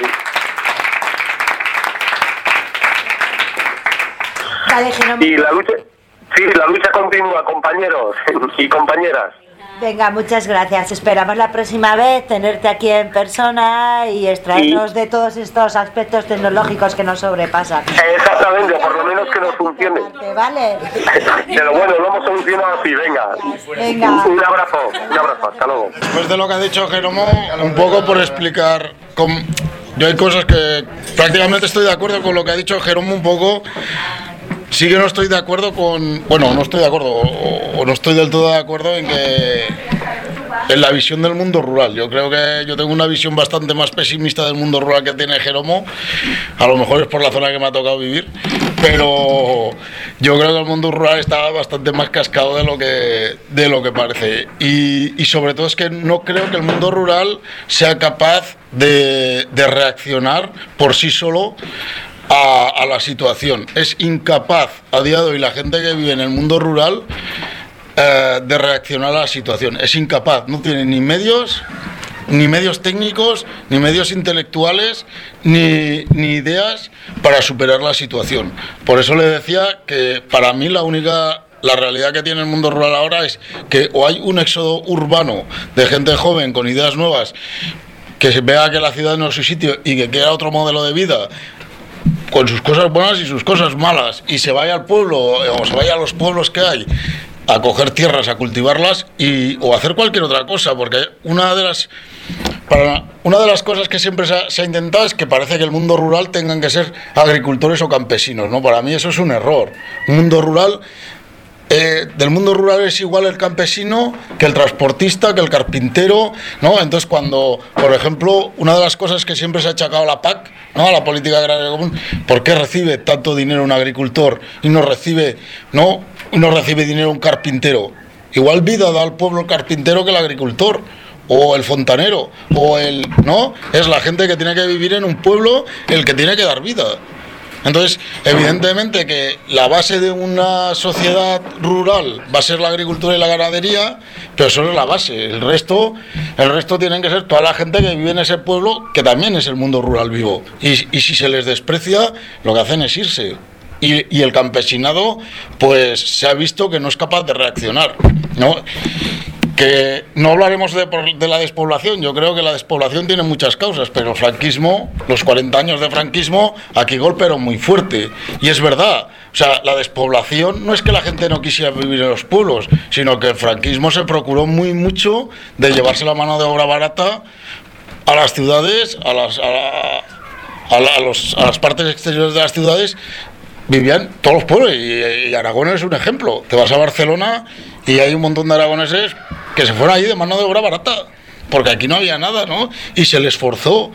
Vale, Jerónimo. Y la lucha continúa, compañeros y compañeras. Venga, muchas gracias. Esperamos la próxima vez tenerte aquí en persona y extraernos de todos estos aspectos tecnológicos que nos sobrepasan. Exactamente, por lo menos que nos funcione. ¿Vale? Pero bueno, lo hemos solucionado así, venga. Un abrazo, hasta luego. Después de lo que ha dicho Jerónimo, un poco por explicar yo hay cosas que prácticamente estoy de acuerdo con lo que ha dicho Jerónimo un poco. Sí que no estoy de acuerdo no estoy de acuerdo o no estoy del todo de acuerdo en la visión del mundo rural. Yo creo que yo tengo una visión bastante más pesimista del mundo rural que tiene Jerónimo. A lo mejor es por la zona que me ha tocado vivir, pero yo creo que el mundo rural está bastante más cascado de lo que parece. Y sobre todo es que no creo que el mundo rural sea capaz de reaccionar por sí solo a la situación. Es incapaz a día de hoy la gente que vive en el mundo rural de reaccionar a la situación. Es incapaz, no tiene ni medios técnicos, ni medios intelectuales, ni ideas para superar la situación. Por eso le decía que para mí la realidad que tiene el mundo rural ahora es que o hay un éxodo urbano de gente joven con ideas nuevas que se vea que la ciudad no es su sitio y que quiera otro modelo de vida con sus cosas buenas y sus cosas malas, y se vaya al pueblo o se vaya a los pueblos que hay a coger tierras, a cultivarlas o hacer cualquier otra cosa, porque una de las cosas que siempre se ha intentado es que parece que el mundo rural tengan que ser agricultores o campesinos, ¿no? Para mí eso es un error. Un mundo rural del mundo rural es igual el campesino que el transportista, que el carpintero, ¿no? Entonces cuando, por ejemplo, una de las cosas que siempre se ha achacado a la PAC, ¿no?, a la política agraria común, ¿por qué recibe tanto dinero un agricultor y no recibe dinero un carpintero? Igual vida da al pueblo el carpintero que el agricultor, o el fontanero, ¿no? Es la gente que tiene que vivir en un pueblo el que tiene que dar vida. Entonces, evidentemente que la base de una sociedad rural va a ser la agricultura y la ganadería, pero solo es la base. El resto tienen que ser toda la gente que vive en ese pueblo, que también es el mundo rural vivo. Y si se les desprecia, lo que hacen es irse. Y el campesinado, pues se ha visto que no es capaz de reaccionar, ¿no? Que no hablaremos de la despoblación. Yo creo que la despoblación tiene muchas causas, pero el franquismo, los 40 años de franquismo, aquí golpearon muy fuerte. Y es verdad, o sea, la despoblación no es que la gente no quisiera vivir en los pueblos, sino que el franquismo se procuró mucho de llevarse la mano de obra barata a las ciudades, a las partes exteriores de las ciudades. Vivían todos los pueblos, y Aragón es un ejemplo. Te vas a Barcelona y hay un montón de aragoneses que se fueron allí de mano de obra barata, porque aquí no había nada, ¿no? Y se les forzó.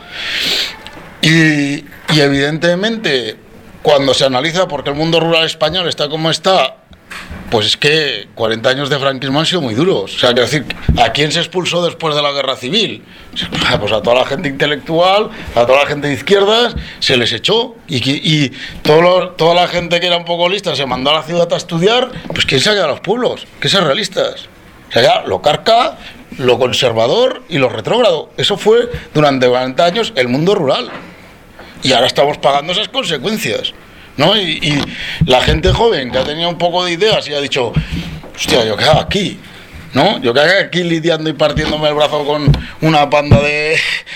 Y evidentemente, cuando se analiza por qué el mundo rural español está como está, pues es que 40 años de franquismo han sido muy duros. O sea, quiero decir, ¿a quién se expulsó después de la guerra civil? Pues a toda la gente intelectual, a toda la gente de izquierdas, se les echó. Y toda la gente que era un poco lista se mandó a la ciudad a estudiar. Pues ¿quién se ha quedado a los pueblos? Que ser realistas. O sea, ya lo carca, lo conservador y lo retrógrado. Eso fue durante 40 años el mundo rural. Y ahora estamos pagando esas consecuencias, ¿no? Y la gente joven que ha tenido un poco de ideas y ha dicho, hostia, ¿yo qué hago aquí? ¿No? Yo qué hago aquí lidiando y partiéndome el brazo con una panda de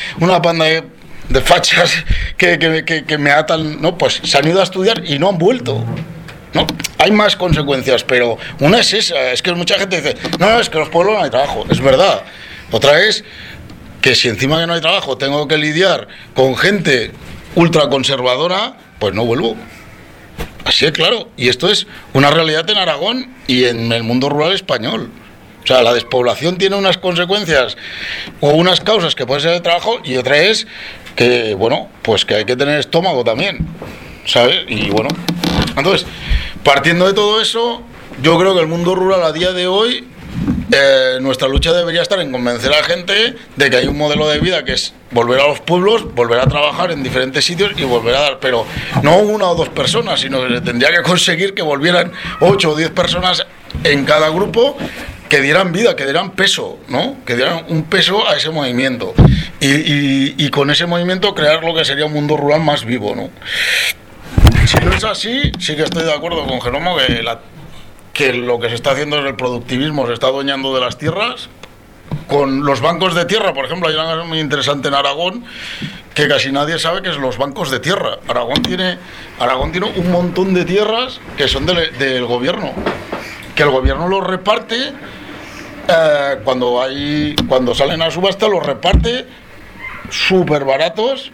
fachas que me atan, ¿no? Pues se han ido a estudiar y no han vuelto, ¿no? Hay más consecuencias, pero una es esa, es que mucha gente dice, no, es que los pueblos no hay trabajo, es verdad. Otra es que si encima que no hay trabajo tengo que lidiar con gente ultraconservadora, pues no vuelvo. Así es claro, y esto es una realidad en Aragón y en el mundo rural español. O sea, la despoblación tiene unas consecuencias o unas causas que puede ser el trabajo, y otra es que, bueno, pues que hay que tener estómago también, ¿sabes? Y bueno, entonces, partiendo de todo eso, yo creo que el mundo rural a día de hoy, nuestra lucha debería estar en convencer a la gente de que hay un modelo de vida que es volver a los pueblos, volver a trabajar en diferentes sitios y volver a dar, pero no una o dos personas, sino que se tendría que conseguir que volvieran 8 o 10 personas en cada grupo, que dieran vida, que dieran peso, ¿no? Que dieran un peso a ese movimiento y con ese movimiento crear lo que sería un mundo rural más vivo, ¿no? Si no es así, sí que estoy de acuerdo con Jerónimo que lo que se está haciendo es el productivismo, se está adueñando de las tierras. Con los bancos de tierra, por ejemplo, hay una cosa muy interesante en Aragón que casi nadie sabe, que es los bancos de tierra. Aragón tiene un montón de tierras que son del gobierno, que el gobierno los reparte, cuando salen a subasta los reparte súper baratos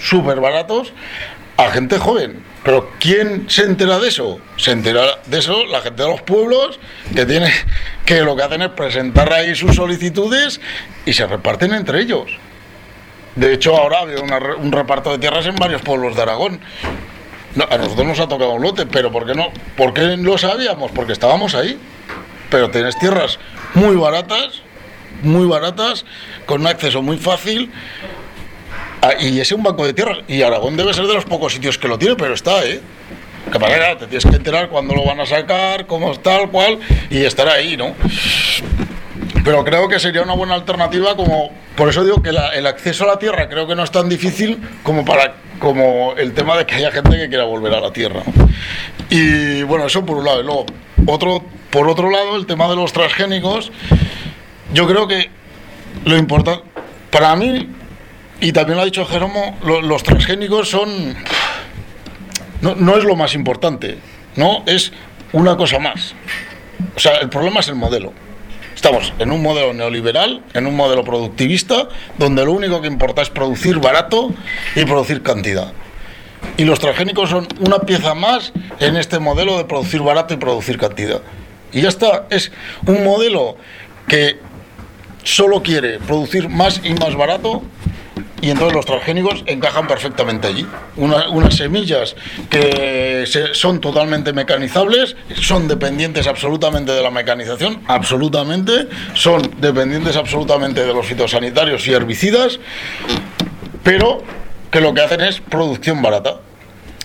a gente joven. Pero ¿quién se entera de eso? Se entera de eso la gente de los pueblos, que lo que hacen es presentar ahí sus solicitudes y se reparten entre ellos. De hecho, ahora ha habido un reparto de tierras en varios pueblos de Aragón. No, a nosotros nos ha tocado un lote, pero ¿por qué no? ¿Por qué lo sabíamos? Porque estábamos ahí. Pero tienes tierras muy baratas, con un acceso muy fácil. Y ese es un banco de tierras, y Aragón debe ser de los pocos sitios que lo tiene, pero está, Que para te tienes que enterar cuándo lo van a sacar, cómo es tal cual, y estar ahí, ¿no? Pero creo que sería una buena alternativa, por eso digo que el acceso a la tierra creo que no es tan difícil como el tema de que haya gente que quiera volver a la tierra, ¿no? Y bueno, eso por un lado. Y luego, por otro lado, el tema de los transgénicos, yo creo que lo importante, para mí, y también lo ha dicho Jerónimo, los transgénicos no es lo más importante, ¿no? Es una cosa más. O sea, el problema es el modelo. Estamos en un modelo neoliberal, en un modelo productivista, donde lo único que importa es producir barato y producir cantidad. Y los transgénicos son una pieza más en este modelo de producir barato y producir cantidad. Y ya está, es un modelo que solo quiere producir más y más barato, y entonces los transgénicos encajan perfectamente allí. Unas semillas que son totalmente mecanizables, son dependientes absolutamente de la mecanización, son dependientes absolutamente de los fitosanitarios y herbicidas, pero que lo que hacen es producción barata.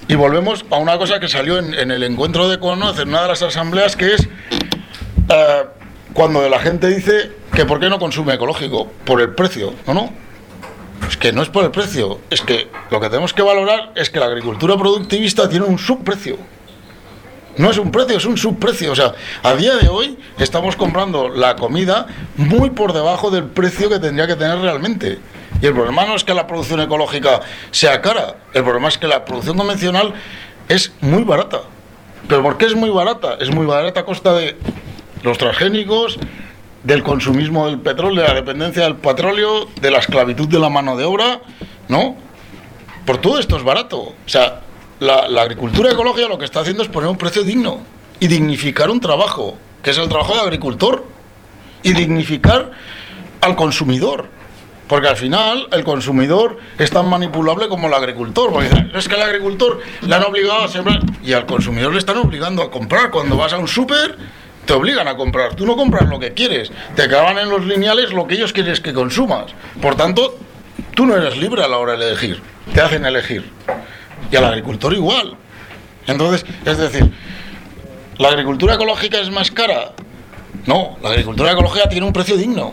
Y volvemos a una cosa que salió en el encuentro de Conoce, en una de las asambleas, que es cuando la gente dice que por qué no consume ecológico, por el precio. No, es que no es por el precio, es que lo que tenemos que valorar es que la agricultura productivista tiene un subprecio. No es un precio, es un subprecio. O sea, a día de hoy estamos comprando la comida muy por debajo del precio que tendría que tener realmente. Y el problema no es que la producción ecológica sea cara, el problema es que la producción convencional es muy barata. ¿Pero por qué es muy barata? Es muy barata a costa de los transgénicos, del consumismo del petróleo, de la dependencia del petróleo, de la esclavitud de la mano de obra, ¿no? Por todo esto es barato. O sea, la agricultura ecológica lo que está haciendo es poner un precio digno y dignificar un trabajo, que es el trabajo del agricultor, y dignificar al consumidor, porque al final el consumidor es tan manipulable como el agricultor, porque es que al agricultor le han obligado a sembrar y al consumidor le están obligando a comprar. Cuando vas a un súper te obligan a comprar, tú no compras lo que quieres, te acaban en los lineales lo que ellos quieren que consumas, por tanto tú no eres libre a la hora de elegir, te hacen elegir. Y al agricultor igual. Entonces, es decir, ¿la agricultura ecológica es más cara? No, la agricultura ecológica tiene un precio digno.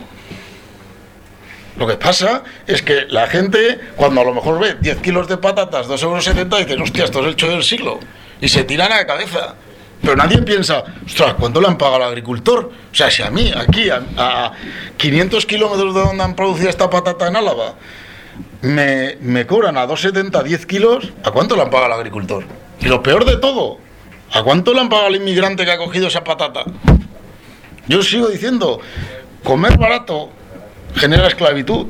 Lo que pasa es que la gente, cuando a lo mejor ve 10 kilos de patatas, 2,70 €, dicen, hostia, esto es el chollo del siglo. Y se tiran a la cabeza. Pero nadie piensa, ostras, ¿cuánto le han pagado al agricultor? O sea, si a mí, aquí, a 500 kilómetros de donde han producido esta patata en Álava, me cobran a 2,70 10 kilos, ¿a cuánto le han pagado al agricultor? Y lo peor de todo, ¿a cuánto le han pagado al inmigrante que ha cogido esa patata? Yo sigo diciendo, comer barato genera esclavitud.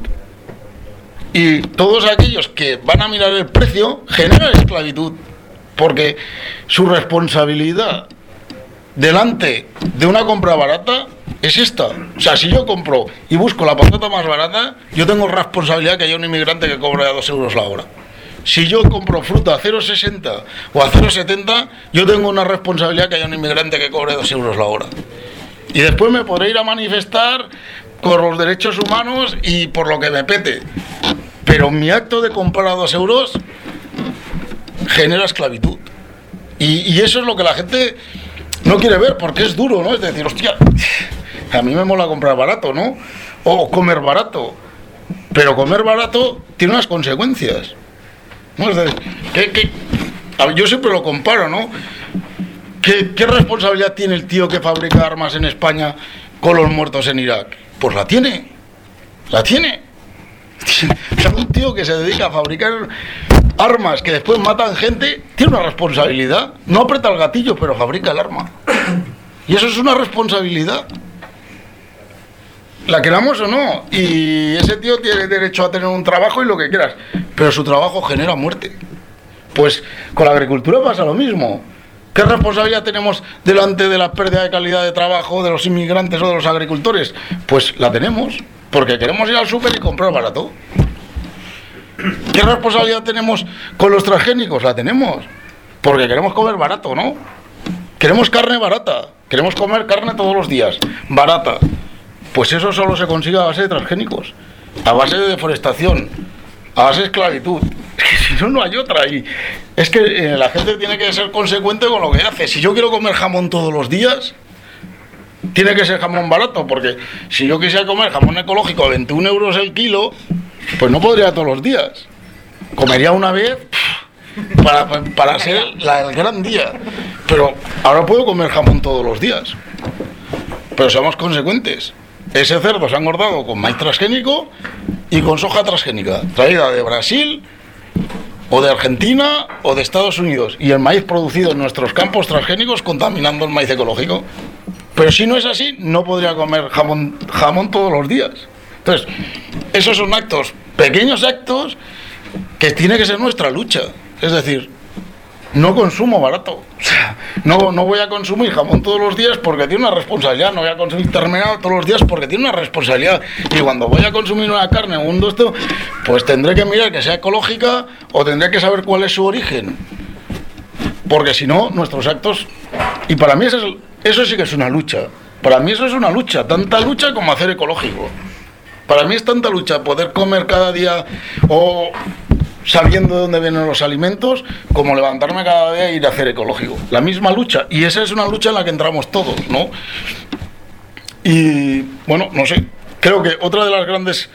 Y todos aquellos que van a mirar el precio generan esclavitud, porque su responsabilidad delante de una compra barata es esta. O sea, si yo compro y busco la patata más barata, yo tengo responsabilidad que haya un inmigrante que cobre a 2 € la hora. Si yo compro fruta a 0,60 o a 0,70, yo tengo una responsabilidad que haya un inmigrante que cobre 2 € la hora. Y después me podré ir a manifestar por los derechos humanos y por lo que me pete. Pero mi acto de comprar a 2 € genera esclavitud. Y eso es lo que la gente no quiere ver, porque es duro, ¿no? Es decir, hostia, a mí me mola comprar barato, ¿no? O comer barato. Pero comer barato tiene unas consecuencias, ¿no? Es decir, yo siempre lo comparo, ¿no? ¿Qué responsabilidad tiene el tío que fabrica armas en España con los muertos en Irak? Pues la tiene. O sea, un tío que se dedica a fabricar armas que después matan gente tiene una responsabilidad. No aprieta el gatillo, pero fabrica el arma. Y eso es una responsabilidad, la queramos o no. Y ese tío tiene derecho a tener un trabajo y lo que quieras, pero su trabajo genera muerte. Pues con la agricultura pasa lo mismo. ¿Qué responsabilidad tenemos delante de la pérdida de calidad de trabajo de los inmigrantes o de los agricultores? Pues la tenemos, porque queremos ir al súper y comprar barato. ¿Qué responsabilidad tenemos con los transgénicos? La tenemos, porque queremos comer barato, ¿no? Queremos carne barata, queremos comer carne todos los días, barata. Pues eso solo se consigue a base de transgénicos, a base de deforestación, a base de esclavitud. Es que si no, no hay otra. Y es que la gente tiene que ser consecuente con lo que hace. Si yo quiero comer jamón todos los días, tiene que ser jamón barato, porque si yo quisiera comer jamón ecológico a 21 € el kilo, pues no podría todos los días. Comería una vez para ser el gran día. Pero ahora puedo comer jamón todos los días. Pero seamos consecuentes. Ese cerdo se ha engordado con maíz transgénico y con soja transgénica, traída de Brasil o de Argentina o de Estados Unidos, y el maíz producido en nuestros campos transgénicos contaminando el maíz ecológico. Pero si no es así, no podría comer jamón todos los días. Entonces, esos son actos, pequeños actos, que tiene que ser nuestra lucha. Es decir, no consumo barato. O sea, no voy a consumir jamón todos los días porque tiene una responsabilidad. No voy a consumir terminado todos los días porque tiene una responsabilidad. Y cuando voy a consumir una carne o un esto, pues tendré que mirar que sea ecológica o tendré que saber cuál es su origen. Porque si no, nuestros actos... Y para mí eso sí que es una lucha. Para mí eso es una lucha. Tanta lucha como hacer ecológico. Para mí es tanta lucha poder comer cada día o sabiendo de dónde vienen los alimentos, como levantarme cada día e ir a hacer ecológico. La misma lucha, y esa es una lucha en la que entramos todos, ¿no? Y bueno, no sé, creo que otra de las grandes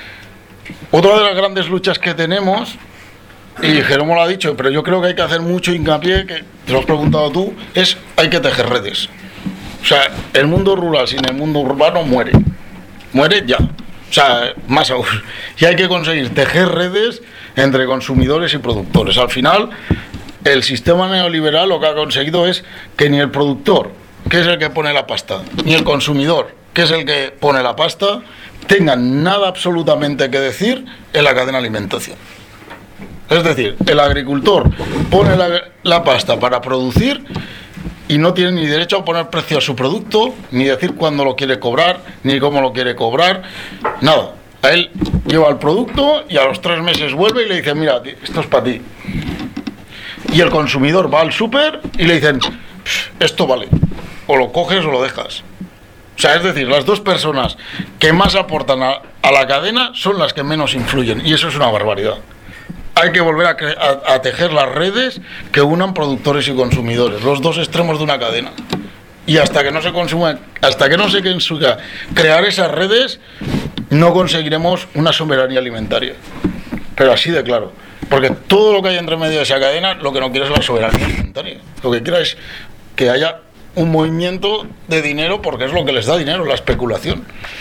luchas que tenemos, y Jerónimo lo ha dicho, pero yo creo que hay que hacer mucho hincapié, que te lo has preguntado tú, es hay que tejer redes. O sea, el mundo rural sin el mundo urbano muere ya. O sea, más aún. Y hay que conseguir tejer redes entre consumidores y productores. Al final, el sistema neoliberal lo que ha conseguido es que ni el productor, que es el que pone la pasta, ni el consumidor, que es el que pone la pasta, tengan nada absolutamente que decir en la cadena de alimentación. Es decir, el agricultor pone la pasta para producir y no tiene ni derecho a poner precio a su producto, ni decir cuándo lo quiere cobrar, ni cómo lo quiere cobrar, nada. A él lleva el producto y a los 3 meses vuelve y le dice, mira, esto es para ti. Y el consumidor va al súper y le dicen, esto vale, o lo coges o lo dejas. O sea, es decir, las dos personas que más aportan a la cadena son las que menos influyen, y eso es una barbaridad. Hay que volver a tejer las redes que unan productores y consumidores, los dos extremos de una cadena. Y hasta que no se consiga crear esas redes, no conseguiremos una soberanía alimentaria. Pero así de claro. Porque todo lo que hay entre medio de esa cadena, lo que no quiere es la soberanía alimentaria. Lo que quiere es que haya un movimiento de dinero, porque es lo que les da dinero, la especulación.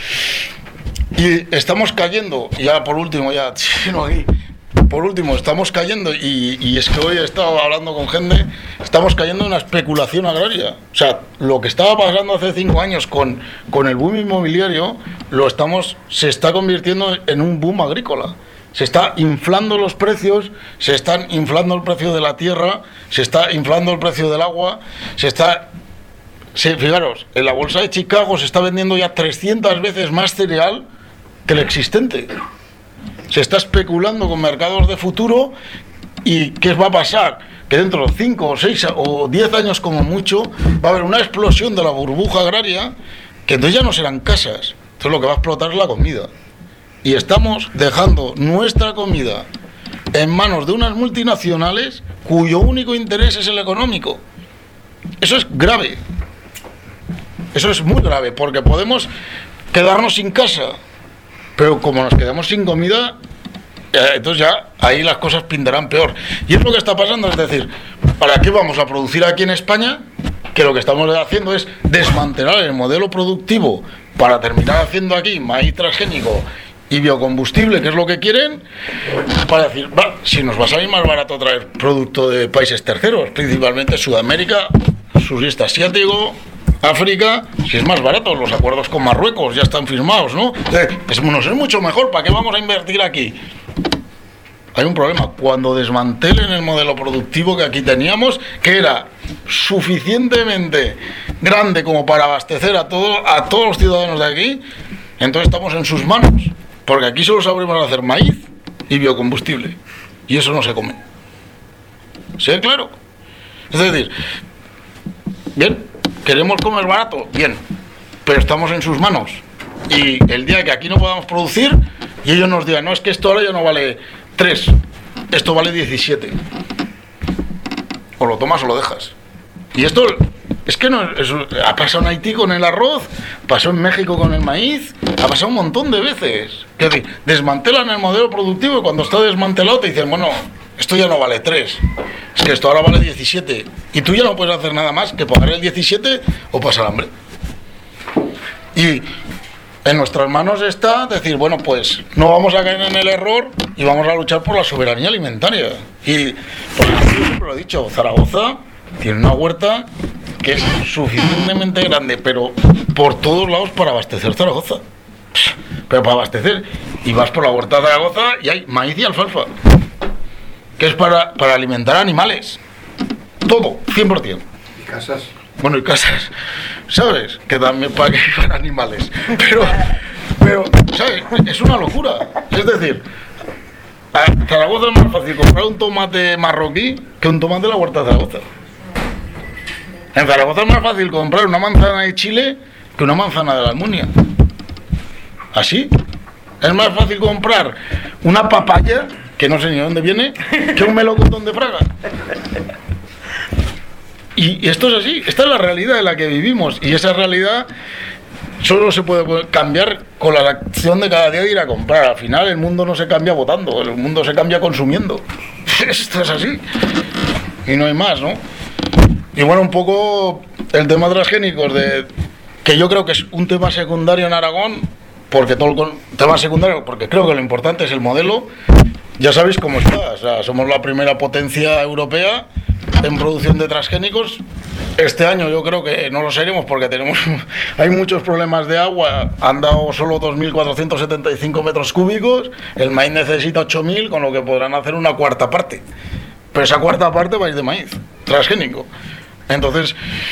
Y estamos cayendo, ya por último, estamos cayendo, y es que hoy he estado hablando con gente, estamos cayendo en una especulación agraria. O sea, lo que estaba pasando hace 5 años con el boom inmobiliario, se está convirtiendo en un boom agrícola. Se está inflando los precios, se están inflando el precio de la tierra, se está inflando el precio del agua, fijaros, en la bolsa de Chicago se está vendiendo ya 300 veces más cereal que el existente. Se está especulando con mercados de futuro. ¿Y qué va a pasar? Que dentro de 5 o 6 o 10 años como mucho va a haber una explosión de la burbuja agraria, que entonces ya no serán casas, entonces lo que va a explotar es la comida. Y estamos dejando nuestra comida en manos de unas multinacionales cuyo único interés es el económico. Eso es grave. Eso es muy grave, porque podemos quedarnos sin casa, pero como nos quedamos sin comida, entonces ya ahí las cosas pintarán peor. Y es lo que está pasando, es decir, ¿para qué vamos a producir aquí en España? Que lo que estamos haciendo es desmantelar el modelo productivo para terminar haciendo aquí maíz transgénico y biocombustible, que es lo que quieren, para decir, si nos va a salir más barato traer producto de países terceros, principalmente Sudamérica, Sudeste Asiático, África, si es más barato, los acuerdos con Marruecos ya están firmados, ¿no? Nos es mucho mejor, ¿para qué vamos a invertir aquí? Hay un problema, cuando desmantelen el modelo productivo que aquí teníamos, que era suficientemente grande como para abastecer a todos los ciudadanos de aquí, entonces estamos en sus manos, porque aquí solo sabremos hacer maíz y biocombustible, y eso no se come. ¿Sí? Claro. Es decir, bien, queremos comer barato, bien, pero estamos en sus manos. Y el día que aquí no podamos producir y ellos nos digan, no, es que esto ahora ya no vale 3, esto vale 17. O lo tomas o lo dejas. Y esto es que no, ha pasado en Haití con el arroz, pasó en México con el maíz, ha pasado un montón de veces. Es decir, desmantelan el modelo productivo y cuando está desmantelado te dicen, bueno, esto ya no vale 3, es que esto ahora vale 17. Y tú ya no puedes hacer nada más que pagar el 17 o pasar hambre. Y en nuestras manos está decir, bueno, pues no vamos a caer en el error y vamos a luchar por la soberanía alimentaria. Y, por ejemplo, yo siempre lo he dicho, Zaragoza tiene una huerta que es suficientemente grande, pero por todos lados para abastecer Zaragoza. Pero para abastecer, y vas por la huerta de Zaragoza y hay maíz y alfalfa, que es para alimentar animales. Todo, 100%. ¿Y casas? Bueno, y casas, ¿sabes? Que también para que vivan animales. Pero, ¿sabes? Es una locura. Es decir, a Zaragoza es más fácil comprar un tomate marroquí que un tomate de la huerta de Zaragoza. En Zaragoza es más fácil comprar una manzana de Chile que una manzana de la Almunia. ¿Así? Es más fácil comprar una papaya que no sé ni de dónde viene, que un melocotón de Fraga. Y esto es así, esta es la realidad en la que vivimos, y esa realidad solo se puede cambiar con la acción de cada día de ir a comprar. Al final el mundo no se cambia votando, el mundo se cambia consumiendo. Esto es así, y no hay más, ¿no? Y bueno, un poco el tema transgénicos, que yo creo que es un tema secundario en Aragón, porque todo el tema secundario, porque creo que lo importante es el modelo. Ya sabéis cómo está, o sea, somos la primera potencia europea en producción de transgénicos. Este año yo creo que no lo seremos porque hay muchos problemas de agua, han dado solo 2.475 metros cúbicos, el maíz necesita 8.000, con lo que podrán hacer una cuarta parte. Pero esa cuarta parte va a ir de maíz transgénico. Entonces,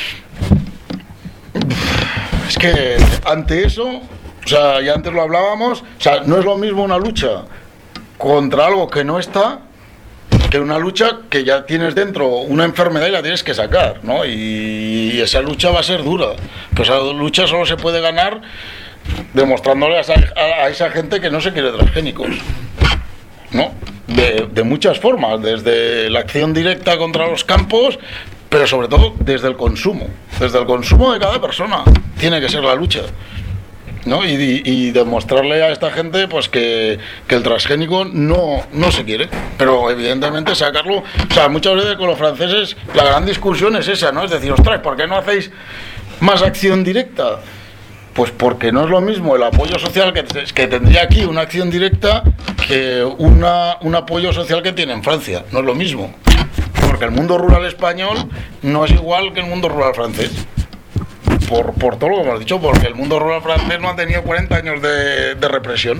es que ante eso, o sea, ya antes lo hablábamos, o sea, no es lo mismo una lucha contra algo que no está, que una lucha que ya tienes dentro una enfermedad y la tienes que sacar, ¿no? Y esa lucha va a ser dura, pues esa lucha solo se puede ganar demostrándole a esa gente que no se quiere transgénicos, ¿no? De muchas formas, desde la acción directa contra los campos, pero sobre todo desde el consumo de cada persona, tiene que ser la lucha, ¿no? Y demostrarle a esta gente pues que el transgénico no se quiere, pero evidentemente sacarlo. O sea, muchas veces con los franceses la gran discusión es esa, ¿no? Es decir, ostras, ¿por qué no hacéis más acción directa? Pues porque no es lo mismo el apoyo social que tendría aquí una acción directa que un apoyo social que tiene en Francia, no es lo mismo, porque el mundo rural español no es igual que el mundo rural francés. Por todo lo que hemos dicho, porque el mundo rural francés no ha tenido 40 años de represión.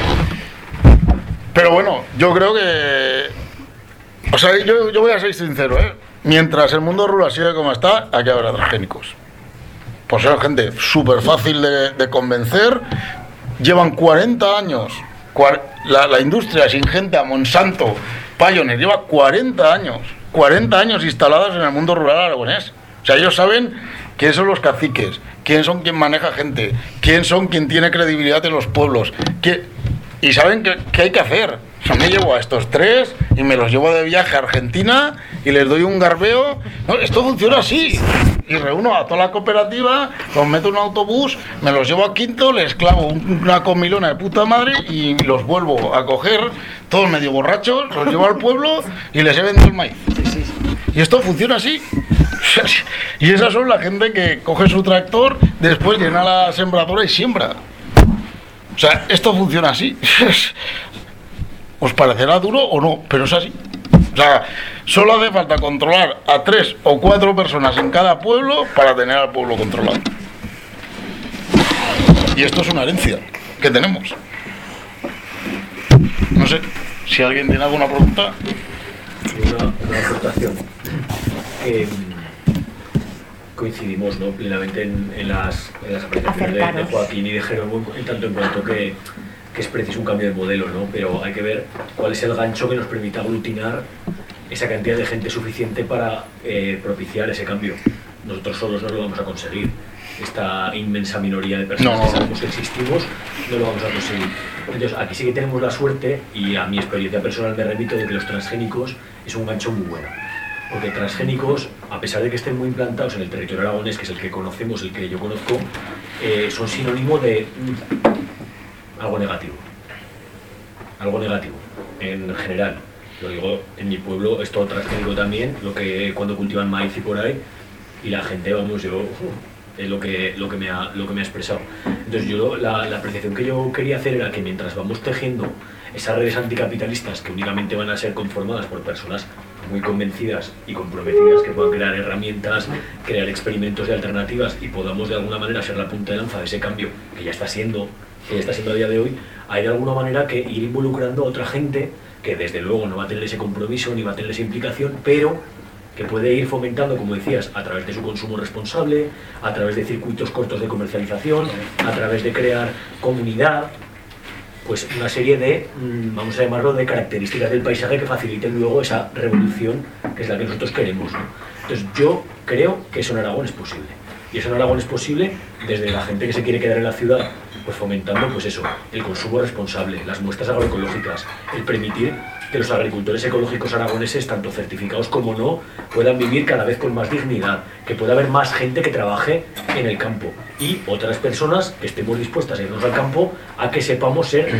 Pero bueno, yo creo que... O sea, yo voy a ser sincero, ¿eh? Mientras el mundo rural sigue como está, aquí habrá transgénicos. Pues son gente súper fácil de convencer. Llevan 40 años. La industria Syngenta, Monsanto, Pioneer, lleva 40 años instaladas en el mundo rural aragonés. O sea, ellos saben quién son los caciques, quién son quien maneja gente, quién son quien tiene credibilidad en los pueblos, y saben qué hay que hacer. O sea, me llevo a estos tres y me los llevo de viaje a Argentina y les doy un garbeo. No, esto funciona así. Y reúno a toda la cooperativa, los meto en un autobús, me los llevo a Quinto, les clavo una comilona de puta madre y los vuelvo a coger, todos medio borrachos, los llevo al pueblo y les he vendido el maíz. Y esto funciona así. Y esas son la gente que coge su tractor, después llena la sembradora y siembra. O sea, esto funciona así. Os parecerá duro o no, pero es así. O sea, solo hace falta controlar a 3 o 4 personas en cada pueblo para tener al pueblo controlado. Y esto es una herencia que tenemos. No sé, si alguien tiene alguna pregunta. Una aportación. Coincidimos, ¿no?, plenamente en las apreciaciones de Joaquín y de Jerónimo, en tanto en cuanto que es preciso un cambio de modelo, ¿no? Pero hay que ver cuál es el gancho que nos permita aglutinar esa cantidad de gente suficiente para propiciar ese cambio. Nosotros solos no lo vamos a conseguir. Esta inmensa minoría de personas que sabemos que existimos no lo vamos a conseguir. Entonces aquí sí que tenemos la suerte, y a mi experiencia personal me remito, de que los transgénicos es un gancho muy bueno. Porque transgénicos, a pesar de que estén muy implantados en el territorio aragonés, que es el que conocemos, el que yo conozco, son sinónimo de algo negativo. Algo negativo, en general. Lo digo, en mi pueblo es todo transgénico también, lo que cuando cultivan maíz y por ahí, y la gente, vamos, yo... es lo que me ha expresado. Entonces yo la apreciación que yo quería hacer era que mientras vamos tejiendo esas redes anticapitalistas que únicamente van a ser conformadas por personas muy convencidas y comprometidas, que puedan crear herramientas, crear experimentos de alternativas y podamos de alguna manera ser la punta de lanza de ese cambio que ya está siendo a día de hoy, hay de alguna manera que ir involucrando a otra gente que desde luego no va a tener ese compromiso ni va a tener esa implicación, pero que puede ir fomentando, como decías, a través de su consumo responsable, a través de circuitos cortos de comercialización, a través de crear comunidad, pues una serie de, vamos a llamarlo, de características del paisaje que faciliten luego esa revolución que es la que nosotros queremos, ¿no? Entonces yo creo que eso en Aragón es posible. Y eso en Aragón es posible desde la gente que se quiere quedar en la ciudad, pues fomentando, pues eso, el consumo responsable, las muestras agroecológicas, el permitir que los agricultores ecológicos aragoneses, tanto certificados como no, puedan vivir cada vez con más dignidad, que pueda haber más gente que trabaje en el campo y otras personas que estemos dispuestas a irnos al campo a que sepamos ser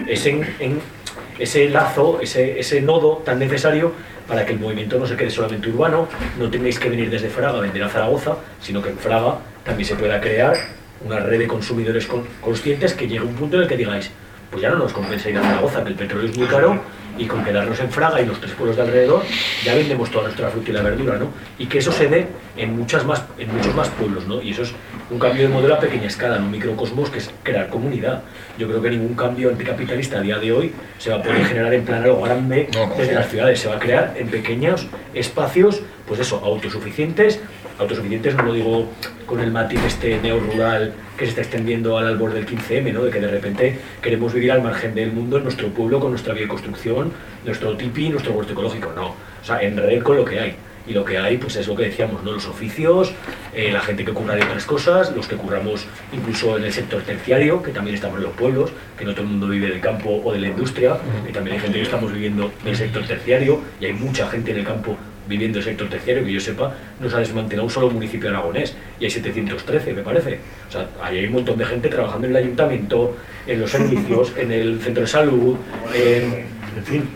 ese lazo, ese nodo tan necesario para que el movimiento no se quede solamente urbano, no tengáis que venir desde Fraga a vender a Zaragoza, sino que en Fraga también se pueda crear una red de consumidores conscientes que llegue a un punto en el que digáis, pues ya no nos compensa ir a Zaragoza, que el petróleo es muy caro, y con quedarnos en Fraga y los 3 pueblos de alrededor ya vendemos toda nuestra fruta y la verdura, ¿no? Y que eso se dé en muchos más pueblos, ¿no? Y eso es un cambio de modelo a pequeña escala, no microcosmos, que es crear comunidad. Yo creo que ningún cambio anticapitalista a día de hoy se va a poder generar en plan algo grande desde las ciudades, se va a crear en pequeños espacios, pues eso, autosuficientes no lo digo con el matiz neorrural que se está extendiendo al albor del 15M, ¿no? De que de repente queremos vivir al margen del mundo en nuestro pueblo con nuestra bioconstrucción, nuestro tipi, nuestro huerto ecológico, no. O sea, en red con lo que hay. Y lo que hay, pues es lo que decíamos, ¿no? Los oficios, la gente que curra de otras cosas, los que curramos incluso en el sector terciario, que también estamos en los pueblos, que no todo el mundo vive del campo o de la industria, que también hay gente que estamos viviendo del sector terciario, y hay mucha gente en el campo viviendo el sector terciario, que yo sepa, no se ha desmantelado un solo municipio aragonés, y hay 713, me parece. O sea, ahí hay un montón de gente trabajando en el ayuntamiento, en los servicios, en el centro de salud, en fin.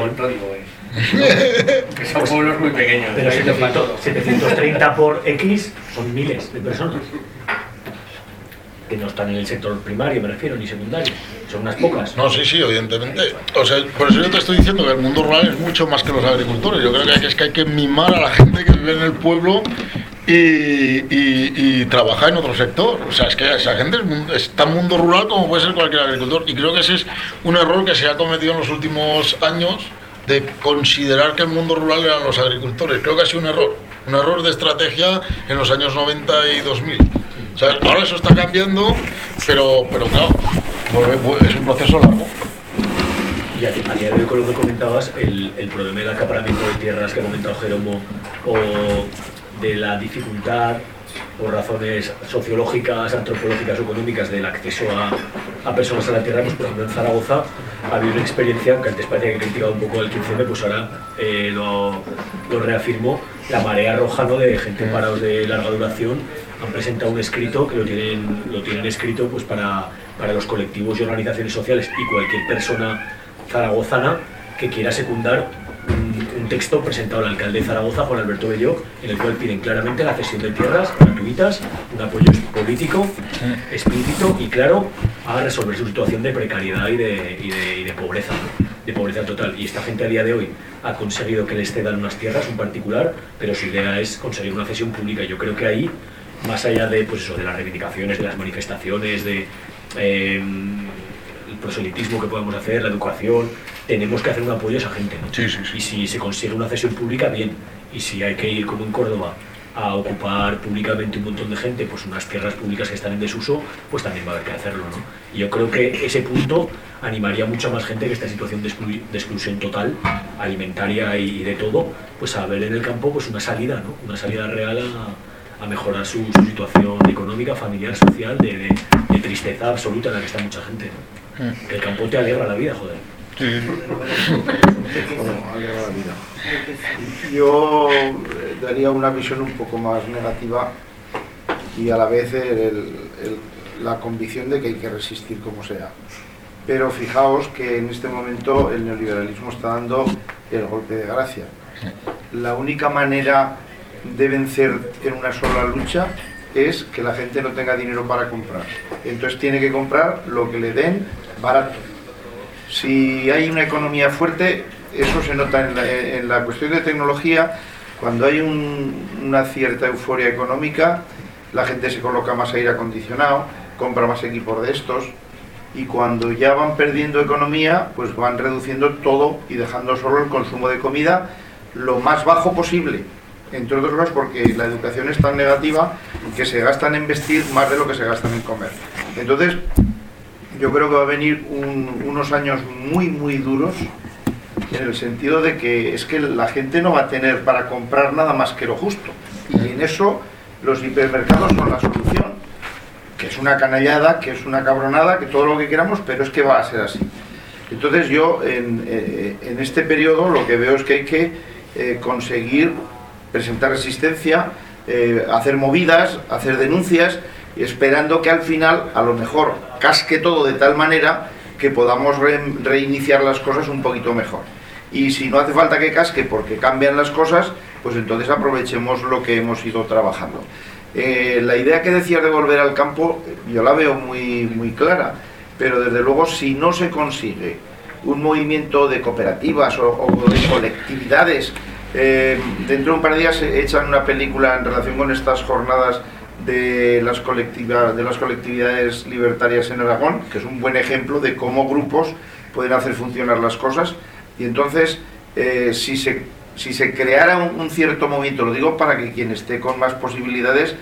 Que son pueblos muy pequeños. Pero 730 por X son miles de personas que no están en el sector primario, me refiero, ni secundario. Son unas pocas. No, sí, evidentemente. O sea, por eso yo te estoy diciendo que el mundo rural es mucho más que los agricultores. Yo creo que hay que mimar a la gente que vive en el pueblo y trabajar en otro sector. O sea, es que esa gente es tan mundo rural como puede ser cualquier agricultor. Y creo que ese es un error que se ha cometido en los últimos años, de considerar que el mundo rural eran los agricultores. Creo que ha sido un error de estrategia en los años 90 y 2000. O sea, ahora eso está cambiando, pero claro, es un proceso largo. Y a día de hoy, con lo que comentabas, el problema del acaparamiento de tierras que ha comentado Jeromo, o de la dificultad por razones sociológicas, antropológicas o económicas del acceso a personas a la tierra, pues por ejemplo en Zaragoza ha habido una experiencia que antes parecía que criticaba un poco el 15M, pues ahora lo reafirmo, la marea roja, ¿no? De gente parados de larga duración han presentado un escrito que lo tienen escrito pues para los colectivos y organizaciones sociales y cualquier persona zaragozana que quiera secundar un texto presentado al alcalde de Zaragoza, Juan Alberto Belloc, en el cual piden claramente la cesión de tierras gratuitas, un apoyo político explícito y claro a resolver su situación de precariedad y de pobreza, ¿no? De pobreza total. Y esta gente a día de hoy ha conseguido que les cedan unas tierras, un particular, pero su idea es conseguir una cesión pública. Yo creo que ahí, más allá de, pues eso, de las reivindicaciones, de las manifestaciones, de el proselitismo que podemos hacer, la educación, tenemos que hacer un apoyo a esa gente, ¿no? Sí. Y si se consigue una cesión pública, bien. Y si hay que ir, como en Córdoba, a ocupar públicamente un montón de gente, pues unas tierras públicas que están en desuso, pues también va a haber que hacerlo, ¿no? Y yo creo que ese punto animaría a mucha más gente que está en situación de exclusión total, alimentaria y de todo, pues a ver en el campo pues una salida, ¿no? Una salida real a mejorar su situación económica, familiar, social, de tristeza absoluta en la que está mucha gente, ¿no? Que el campo te alegra la vida, joder. Sí. Yo daría una visión un poco más negativa y a la vez la convicción de que hay que resistir como sea. Pero fijaos que en este momento el neoliberalismo está dando el golpe de gracia. La única manera de vencer en una sola lucha es que la gente no tenga dinero para comprar. Entonces tiene que comprar lo que le den barato. Si hay una economía fuerte, eso se nota en la cuestión de tecnología. Cuando hay una cierta euforia económica, la gente se coloca más aire acondicionado, compra más equipos de estos, y cuando ya van perdiendo economía, pues van reduciendo todo y dejando solo el consumo de comida lo más bajo posible. Entre otras cosas porque la educación es tan negativa que se gastan en vestir más de lo que se gastan en comer. Entonces, yo creo que va a venir unos años muy, muy duros, en el sentido de que es que la gente no va a tener para comprar nada más que lo justo. Y en eso los hipermercados son la solución, que es una canallada, que es una cabronada, que todo lo que queramos, pero es que va a ser así. Entonces yo en este periodo lo que veo es que hay que conseguir presentar resistencia, hacer movidas, hacer denuncias, esperando que al final a lo mejor casque todo de tal manera que podamos reiniciar las cosas un poquito mejor. Y si no hace falta que casque porque cambian las cosas, pues entonces aprovechemos lo que hemos ido trabajando. La idea que decías de volver al campo, yo la veo muy clara, pero desde luego si no se consigue un movimiento de cooperativas o de colectividades, dentro de un par de días echan una película en relación con estas jornadas de las colectividades libertarias en Aragón, que es un buen ejemplo de cómo grupos pueden hacer funcionar las cosas. Y entonces si se creara un cierto movimiento, lo digo para que quien esté con más posibilidades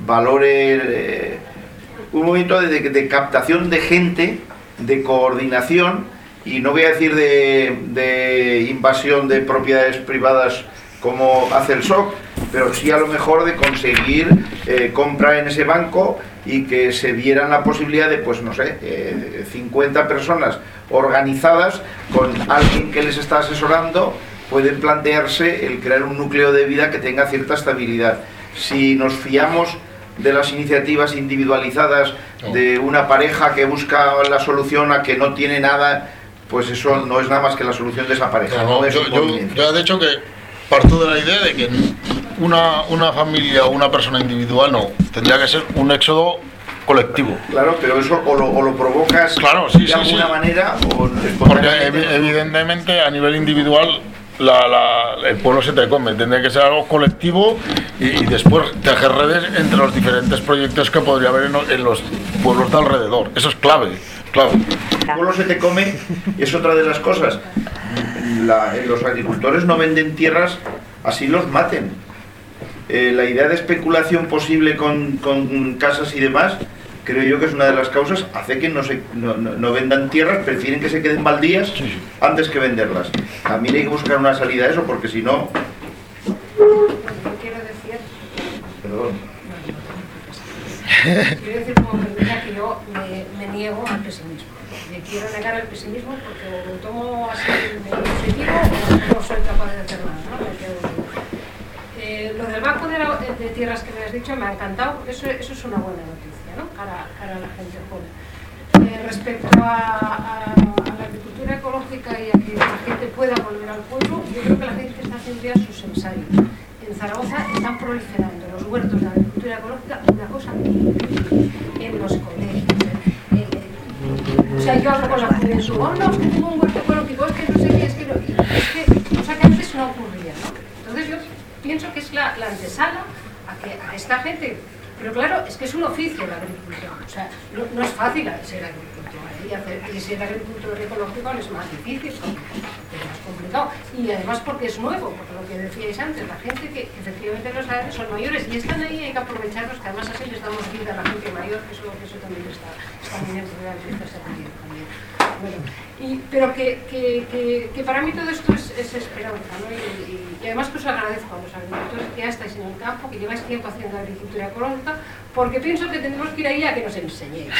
valore un movimiento de captación de gente, de coordinación, y no voy a decir de invasión de propiedades privadas como hace el SOC, pero sí a lo mejor de conseguir comprar en ese banco y que se dieran la posibilidad de, pues no sé, 50 personas organizadas con alguien que les está asesorando, pueden plantearse el crear un núcleo de vida que tenga cierta estabilidad. Si nos fiamos de las iniciativas individualizadas de una pareja que busca la solución a que no tiene nada, pues eso no es nada más que la solución de esa pareja. Yo de hecho que parto de la idea de que una familia o una persona individual no, tendría que ser un éxodo colectivo. Claro, pero eso o lo provocas de alguna manera o porque evidentemente a nivel individual el pueblo se te come, tendría que ser algo colectivo y después tejer redes entre los diferentes proyectos que podría haber en los pueblos de alrededor. Eso es clave. El pueblo se te come es otra de las cosas. Los agricultores no venden tierras así los maten. La idea de especulación posible con casas y demás, creo yo que es una de las causas, hace que no vendan tierras, prefieren que se queden baldías antes que venderlas. También hay que buscar una salida a eso, porque si no... Quiero decir... Perdón. Quiero decir como persona que yo me niego al pesimismo. Me quiero negar al pesimismo porque o lo tomo así de positivo o no soy capaz de hacer nada, ¿no? Lo del banco de tierras que me has dicho me ha encantado, porque eso es una buena noticia, ¿no? Para la gente joven. Respecto a la agricultura ecológica y a que la gente pueda volver al pueblo, yo creo que la gente está haciendo ya sus ensayos. En Zaragoza están proliferando los huertos de agricultura ecológica, una cosa en los colegios. O sea, yo hablo con la juventud, no, es que tengo un huerto ecológico, es que no sé qué, es que cosa que antes no ocurría, ¿no? Entonces yo pienso que es la antesala a esta gente, pero claro, es que es un oficio la agricultura, o sea, no es fácil ser agricultor, y ser agricultor ecológico es más difícil, es más complicado, y además porque es nuevo, porque lo que decíais antes, la gente que efectivamente los sabe son mayores y están ahí, hay que aprovecharlos, que además así les damos vida a la gente mayor, que eso también está bien en realidad también. Bueno, pero que para mí todo esto es esperanza, ¿no? Y además que os agradezco a los agricultores que ya estáis en el campo, que lleváis tiempo haciendo agricultura ecológica, porque pienso que tenemos que ir ahí a que nos enseñéis,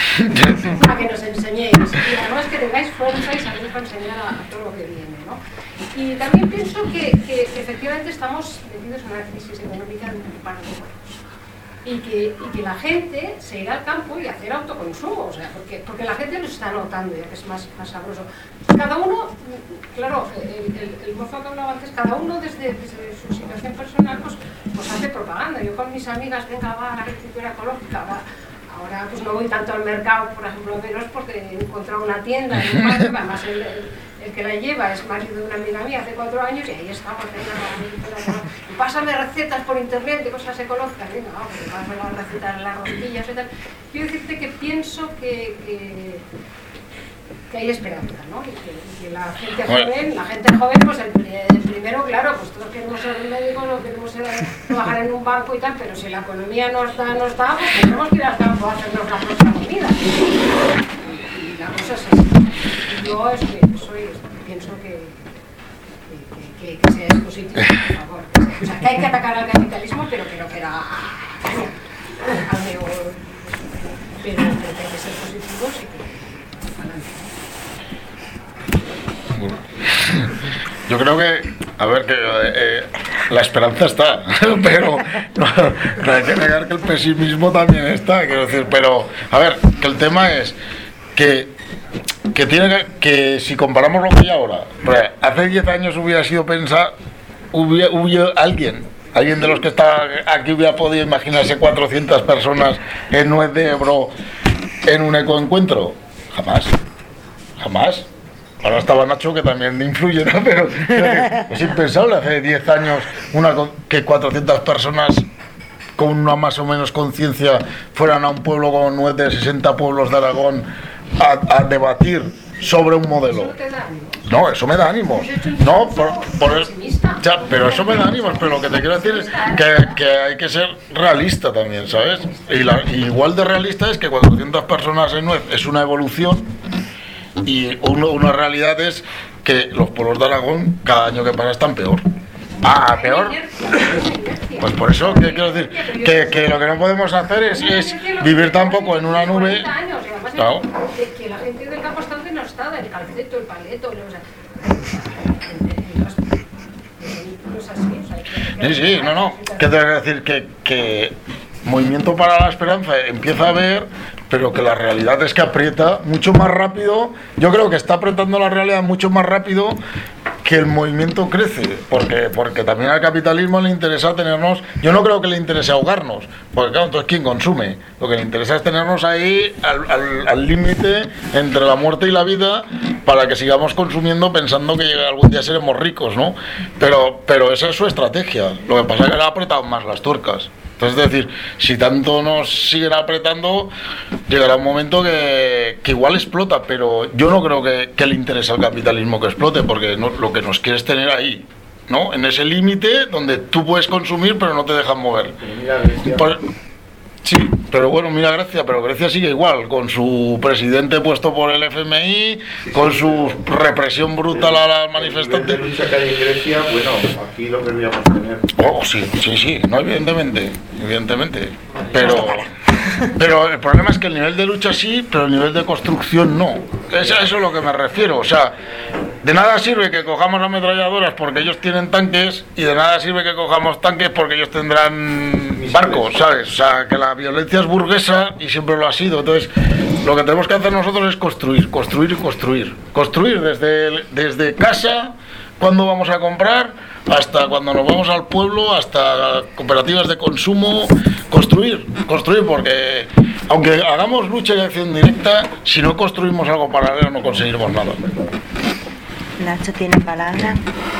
y además que tengáis fuerza y sabéis enseñar a todo lo que viene, ¿no? Y también pienso que efectivamente estamos metidos en una crisis económica de un par de años. Y que la gente se irá al campo y hacer autoconsumo, o sea, porque la gente lo está notando ya que es más sabroso. Cada uno, claro, el mozo que hablaba antes, cada uno desde su situación personal pues hace propaganda. Yo con mis amigas, venga, va a la agricultura ecológica, va. Ahora pues no voy tanto al mercado, por ejemplo, a veros porque he encontrado una tienda en un barrio, además el que la lleva es marido de una amiga mía hace 4 años y ahí estamos, y pásame recetas por internet de cosas ecológicas, venga, pues pásame las recetas de las rosquillas y tal. Quiero decirte que pienso que hay esperanza, ¿no? Y que la gente joven, pues el primero, claro, pues todos queremos ser médicos, no queremos trabajar en un banco y tal, pero si la economía nos da, pues tenemos que ir al campo a hacernos la propia comida. Y la cosa es así. Yo es que pienso que sea positivo, por favor. O sea, que hay que atacar al capitalismo, pero que era pero que hay que ser positivos y que adelante. yo creo que, a ver, que la esperanza está, pero no hay que negar que el pesimismo también está, quiero decir, pero, a ver, que el tema es que que si comparamos lo que hay ahora, hace 10 años hubiera sido pensar, hubiera alguien de los que está aquí hubiera podido imaginarse 400 personas en Nuez de Ebro en un ecoencuentro. Jamás. Ahora estaba Nacho, que también influye, ¿no? Pero es impensable hace 10 años que 400 personas con una más o menos conciencia fueran a un pueblo como Nuez de 60 pueblos de Aragón a debatir sobre un modelo. No, eso me da ánimos. No, pero eso me da ánimos. Pero lo que te quiero decir es que hay que ser realista también, ¿sabes? Y igual de realista es que 400 personas en Nuez es una evolución, y una realidad es que los pueblos de Aragón cada año que pasa están peor. ¿Peor? Pues por eso, ¿qué quiero decir? Que lo que no podemos hacer es vivir tampoco en una nube. Claro. Que la gente del campo está donde no está, el calceto, el paleto, Sí, no. ¿Qué te voy a decir? Que Movimiento para la Esperanza empieza a ver, pero que la realidad es que aprieta mucho más rápido. Yo creo que está apretando la realidad mucho más rápido que el movimiento crece, porque también al capitalismo le interesa tenernos. Yo no creo que le interese ahogarnos, porque claro, entonces ¿quién consume? Lo que le interesa es tenernos ahí al límite entre la muerte y la vida, para que sigamos consumiendo pensando que algún día seremos ricos, ¿no? Pero esa es su estrategia. Lo que pasa es que le ha apretado más las tuercas. Entonces, es decir, si tanto nos siguen apretando, llegará un momento que igual explota, pero yo no creo que le interese al capitalismo que explote, porque lo que nos quiere es tener ahí, ¿no? En ese límite donde tú puedes consumir, pero no te dejan mover. Sí, pero bueno, mira Grecia, pero Grecia sigue igual, con su presidente puesto por el FMI, con su represión brutal a los manifestantes. El nivel de lucha que hay en Grecia, bueno, aquí lo querríamos tener. Oh, sí, no, evidentemente. Pero el problema es que el nivel de lucha sí, pero el nivel de construcción no. Eso es a lo que me refiero. O sea, de nada sirve que cojamos ametralladoras porque ellos tienen tanques, y de nada sirve que cojamos tanques porque ellos tendrán barcos, ¿sabes? O sea, que la violencia es burguesa y siempre lo ha sido. Entonces, lo que tenemos que hacer nosotros es construir. Construir desde casa, cuando vamos a comprar, hasta cuando nos vamos al pueblo, hasta cooperativas de consumo. Construir, porque aunque hagamos lucha y acción directa, si no construimos algo paralelo no conseguiremos nada. Nacho tiene palabra.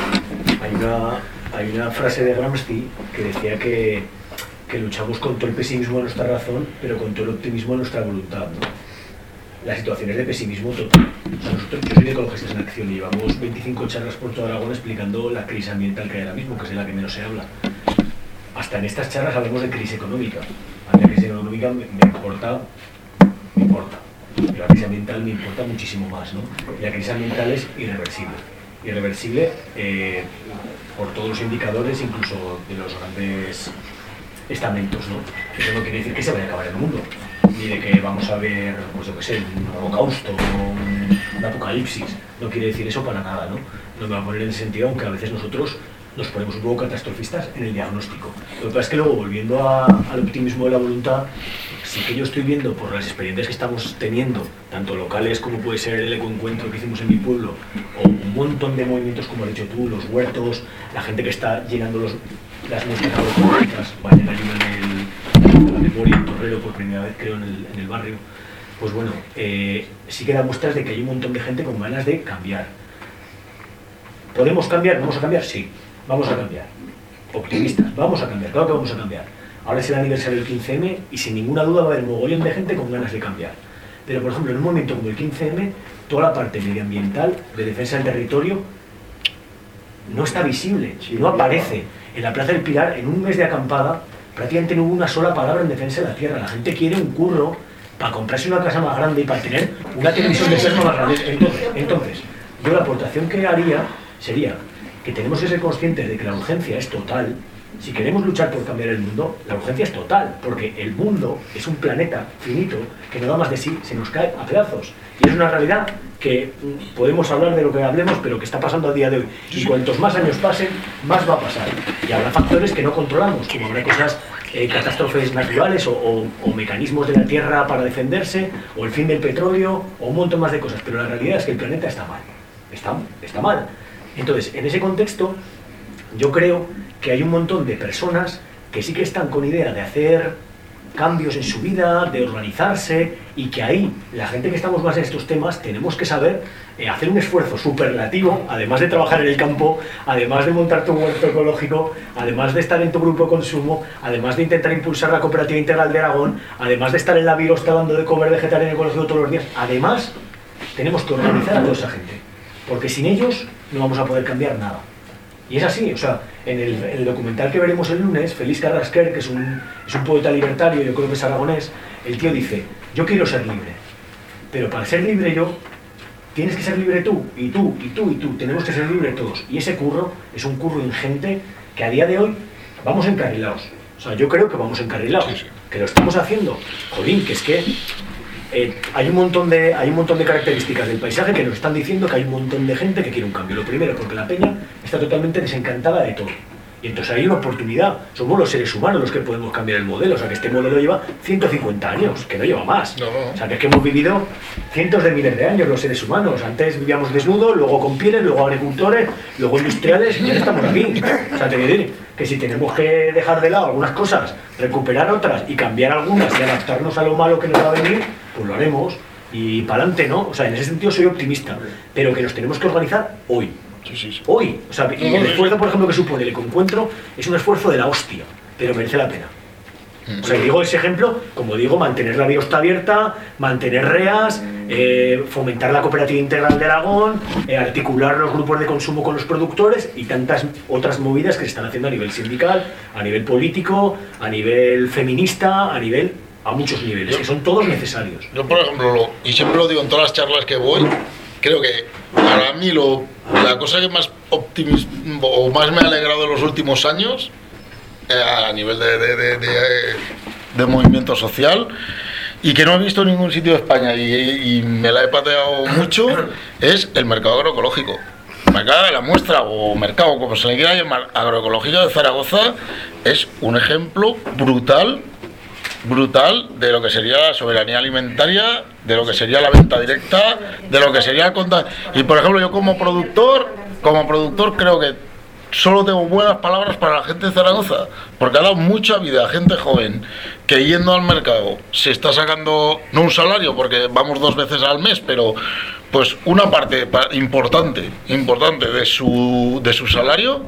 Hay una frase de Gramsci que decía que luchamos con todo el pesimismo de nuestra razón, pero con todo el optimismo de nuestra voluntad, ¿no? Las situaciones de pesimismo total. O sea, yo soy de Ecologistas en Acción y llevamos 25 charlas por todo Aragón explicando la crisis ambiental que hay ahora mismo, que es de la que menos se habla. Hasta en estas charlas hablamos de crisis económica. A mí la crisis económica me importa, pero la crisis ambiental me importa muchísimo más, ¿no? Y la crisis ambiental es irreversible por todos los indicadores, incluso de los grandes estamentos, ¿no? Eso no quiere decir que se vaya a acabar el mundo, ni de que vamos a ver, pues yo qué sé, un holocausto o un apocalipsis. No quiere decir eso para nada, ¿no? No me va a poner en ese sentido, aunque a veces nosotros nos ponemos un poco catastrofistas en el diagnóstico. Lo que pasa es que luego, volviendo al optimismo de la voluntad, sí que yo estoy viendo por las experiencias que estamos teniendo, tanto locales como puede ser el ecoencuentro que hicimos en mi pueblo, o un montón de movimientos como has dicho tú, los huertos, la gente que está llenando las muestras agroecológicas, mañana hay en la memoria en Torrero por primera vez creo en el barrio, pues bueno, sí que da muestras de que hay un montón de gente con ganas de cambiar. ¿Podemos cambiar? ¿Vamos a cambiar? Sí. Vamos a cambiar. Optimistas, vamos a cambiar, claro que vamos a cambiar. Ahora es el aniversario del 15M y sin ninguna duda va a haber un mogollón de gente con ganas de cambiar. Pero, por ejemplo, en un momento como el 15M, toda la parte medioambiental, de defensa del territorio, no está visible, no aparece. En la Plaza del Pilar, en un mes de acampada, prácticamente no hubo una sola palabra en defensa de la tierra. La gente quiere un curro para comprarse una casa más grande y para tener una televisión de plasma más grande. Entonces, yo la aportación que haría sería que tenemos que ser conscientes de que la urgencia es total, si queremos luchar por cambiar el mundo, la urgencia es total, porque el mundo es un planeta finito que no da más de sí, se nos cae a pedazos. Y es una realidad que podemos hablar de lo que hablemos, pero que está pasando a día de hoy. Y cuantos más años pasen, más va a pasar. Y habrá factores que no controlamos, como habrá cosas, catástrofes naturales o mecanismos de la Tierra para defenderse, o el fin del petróleo, o un montón más de cosas. Pero la realidad es que el planeta está mal. Está mal. Entonces, en ese contexto, yo creo que hay un montón de personas que sí que están con idea de hacer cambios en su vida, de organizarse, y que ahí, la gente que estamos más en estos temas, tenemos que saber hacer un esfuerzo superlativo, además de trabajar en el campo, además de montar tu huerto ecológico, además de estar en tu grupo de consumo, además de intentar impulsar la cooperativa integral de Aragón, además de estar en la biosfera dando de comer vegetariano ecológico todos los días, además tenemos que organizar a toda esa gente, porque sin ellos no vamos a poder cambiar nada. Y es así, o sea, en el documental que veremos el lunes, Félix Carrasquer, que es un poeta libertario, yo creo que es aragonés, el tío dice, yo quiero ser libre, pero para ser libre yo, tienes que ser libre tú, y tú, y tú, y tú, tenemos que ser libres todos. Y ese curro es un curro ingente que a día de hoy vamos encarrilados. O sea, yo creo que vamos encarrilados, que lo estamos haciendo. Jolín, que es que hay un montón de características del paisaje que nos están diciendo que hay un montón de gente que quiere un cambio. Lo primero, porque la peña está totalmente desencantada de todo. Y entonces hay una oportunidad. Somos los seres humanos los que podemos cambiar el modelo. O sea, que este modelo lleva 150 años, que no lleva más. No. O sea, que es que hemos vivido cientos de miles de años los seres humanos. Antes vivíamos desnudos, luego con pieles, luego agricultores, luego industriales, y ahora estamos aquí. O sea, te quiero decir que si tenemos que dejar de lado algunas cosas, recuperar otras y cambiar algunas y adaptarnos a lo malo que nos va a venir, pues lo haremos. Y para adelante, ¿no? O sea, en ese sentido soy optimista. Pero que nos tenemos que organizar hoy. Hoy, o sea, y el esfuerzo, por ejemplo, que supone el encuentro es un esfuerzo de la hostia, pero merece la pena. O sea, digo ese ejemplo, como digo, mantener la biosta abierta, mantener REAS, fomentar la cooperativa integral de Aragón, articular los grupos de consumo con los productores y tantas otras movidas que se están haciendo a nivel sindical, a nivel político, a nivel feminista, a muchos niveles, que son todos necesarios. Yo, por ejemplo, y siempre lo digo en todas las charlas que voy, creo que para mí la cosa que más optimismo o más me ha alegrado en los últimos años a nivel de movimiento social, y que no he visto en ningún sitio de España y me la he pateado mucho, es el mercado agroecológico. El mercado de la muestra o mercado, como se le quiera llamar, agroecológico de Zaragoza es un ejemplo brutal de lo que sería la soberanía alimentaria, de lo que sería la venta directa, de lo que sería el contacto. Y por ejemplo, yo como productor creo que solo tengo buenas palabras para la gente de Zaragoza, porque ha dado mucha vida a gente joven que yendo al mercado se está sacando, no un salario, porque vamos 2 veces al mes, pero pues una parte importante de su salario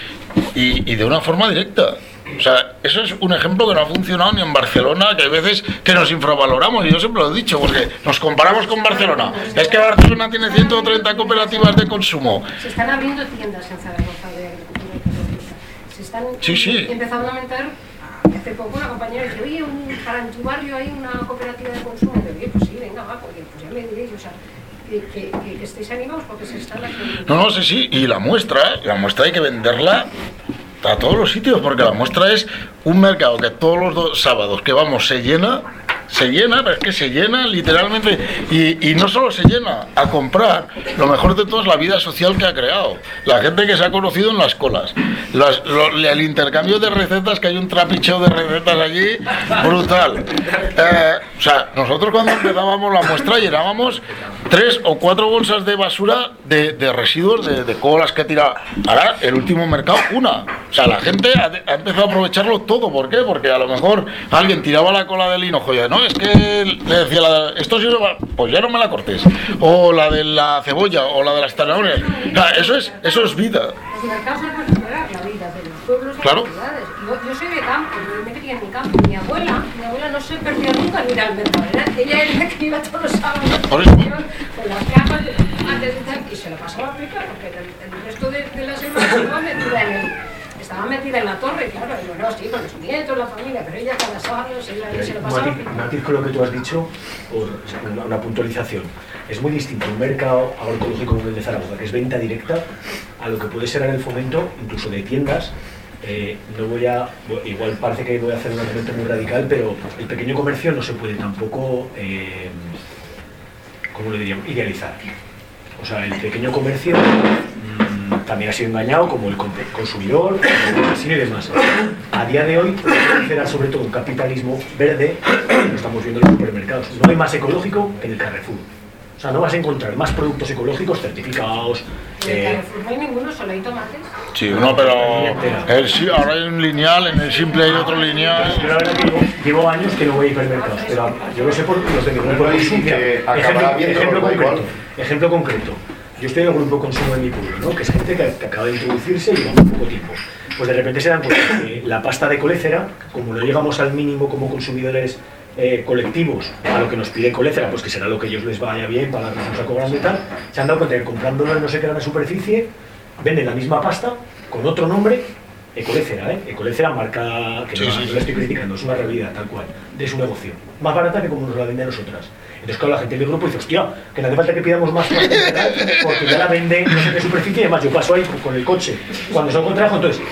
y de una forma directa. O sea, eso es un ejemplo que no ha funcionado ni en Barcelona, que hay veces que nos infravaloramos, y yo siempre lo he dicho, porque nos comparamos con Barcelona. Es que Barcelona tiene 130 cooperativas de consumo. Se están abriendo tiendas en Zaragoza de agricultura ecológica. Se están empezando a aumentar. Hace poco una compañera dice, oye, para en tu barrio hay una cooperativa de consumo. Y yo, oye, pues sí, venga, va, porque pues ya me diréis, o sea, que estéis animados porque se están haciendo. No, sí, y la muestra hay que venderla a todos los sitios, porque la muestra es un mercado que todos los sábados que vamos se llena, pero es que se llena literalmente, y no solo se llena, a comprar. Lo mejor de todo es la vida social que ha creado, la gente que se ha conocido en las colas, el intercambio de recetas, que hay un trapicheo de recetas allí brutal. O sea, nosotros cuando empezábamos la muestra llenábamos 3 o 4 bolsas de basura de residuos de colas que tiraba. Ahora el último mercado una. O sea, la gente ha empezado a aprovecharlo todo. ¿Por qué? Porque a lo mejor alguien tiraba la cola del hinojo y no, es que le decía, esto sí, pues ya no me la cortes. O la de la cebolla, o la de las zanahorias. O sea, eso es vida. Los mercados es recuperar la vida de los pueblos y las ciudades. Yo soy de campo, yo me crié en mi campo. Mi abuela no se perdía nunca en ir al mercado. Ella era la que iba todos los sábados con las cajas antes de y se lo pasaba a aplicar, porque el resto de la semana estaba metida en la torre, claro, y bueno, sí, con los nietos, la familia, pero ella cada sábado se lo pasaba a aplicar. Matiz con lo que tú has dicho, por una puntualización. Es muy distinto un mercado agroecológico como el de Zaragoza, que es venta directa, a lo que puede ser en el fomento, incluso de tiendas, no voy a, igual parece que voy a hacer un argumento muy radical, pero el pequeño comercio no se puede tampoco, ¿cómo lo diríamos?, idealizar. O sea, el pequeño comercio también ha sido engañado, como el consumidor, como el casino y demás. A día de hoy será sobre todo un capitalismo verde, lo estamos viendo en los supermercados. No hay más ecológico que en el Carrefour. O sea, no vas a encontrar más productos ecológicos certificados. En el Carrefour no hay ninguno, solo hay tomates. Sí, no, pero ahora hay un lineal, en el Simple hay otro lineal. Yo la verdad que llevo años que no voy a hipermercados, pero yo lo sé por los de mi grupo de consumo. Ejemplo concreto. Yo estoy en el grupo de consumo de mi pueblo, ¿no? Que es gente que acaba de introducirse y lleva muy poco tiempo. Pues de repente se dan cuenta que la pasta de colecera, como no llegamos al mínimo como consumidores colectivos a lo que nos pide colecera, pues que será lo que a ellos les vaya bien para que nos cobrando y tal, se han dado cuenta que comprándolo en no sé qué gran superficie, venden la misma pasta con otro nombre, Ecolecera, Ecolecera marca que no la estoy criticando, es una realidad tal cual, de su negocio, más barata que como nos la venden a nosotras. Entonces claro, la gente del grupo dice, hostia, que no hace falta que pidamos más pasta porque ya la venden no sé qué superficie, y además yo paso ahí con el coche cuando salgo con trabajo, entonces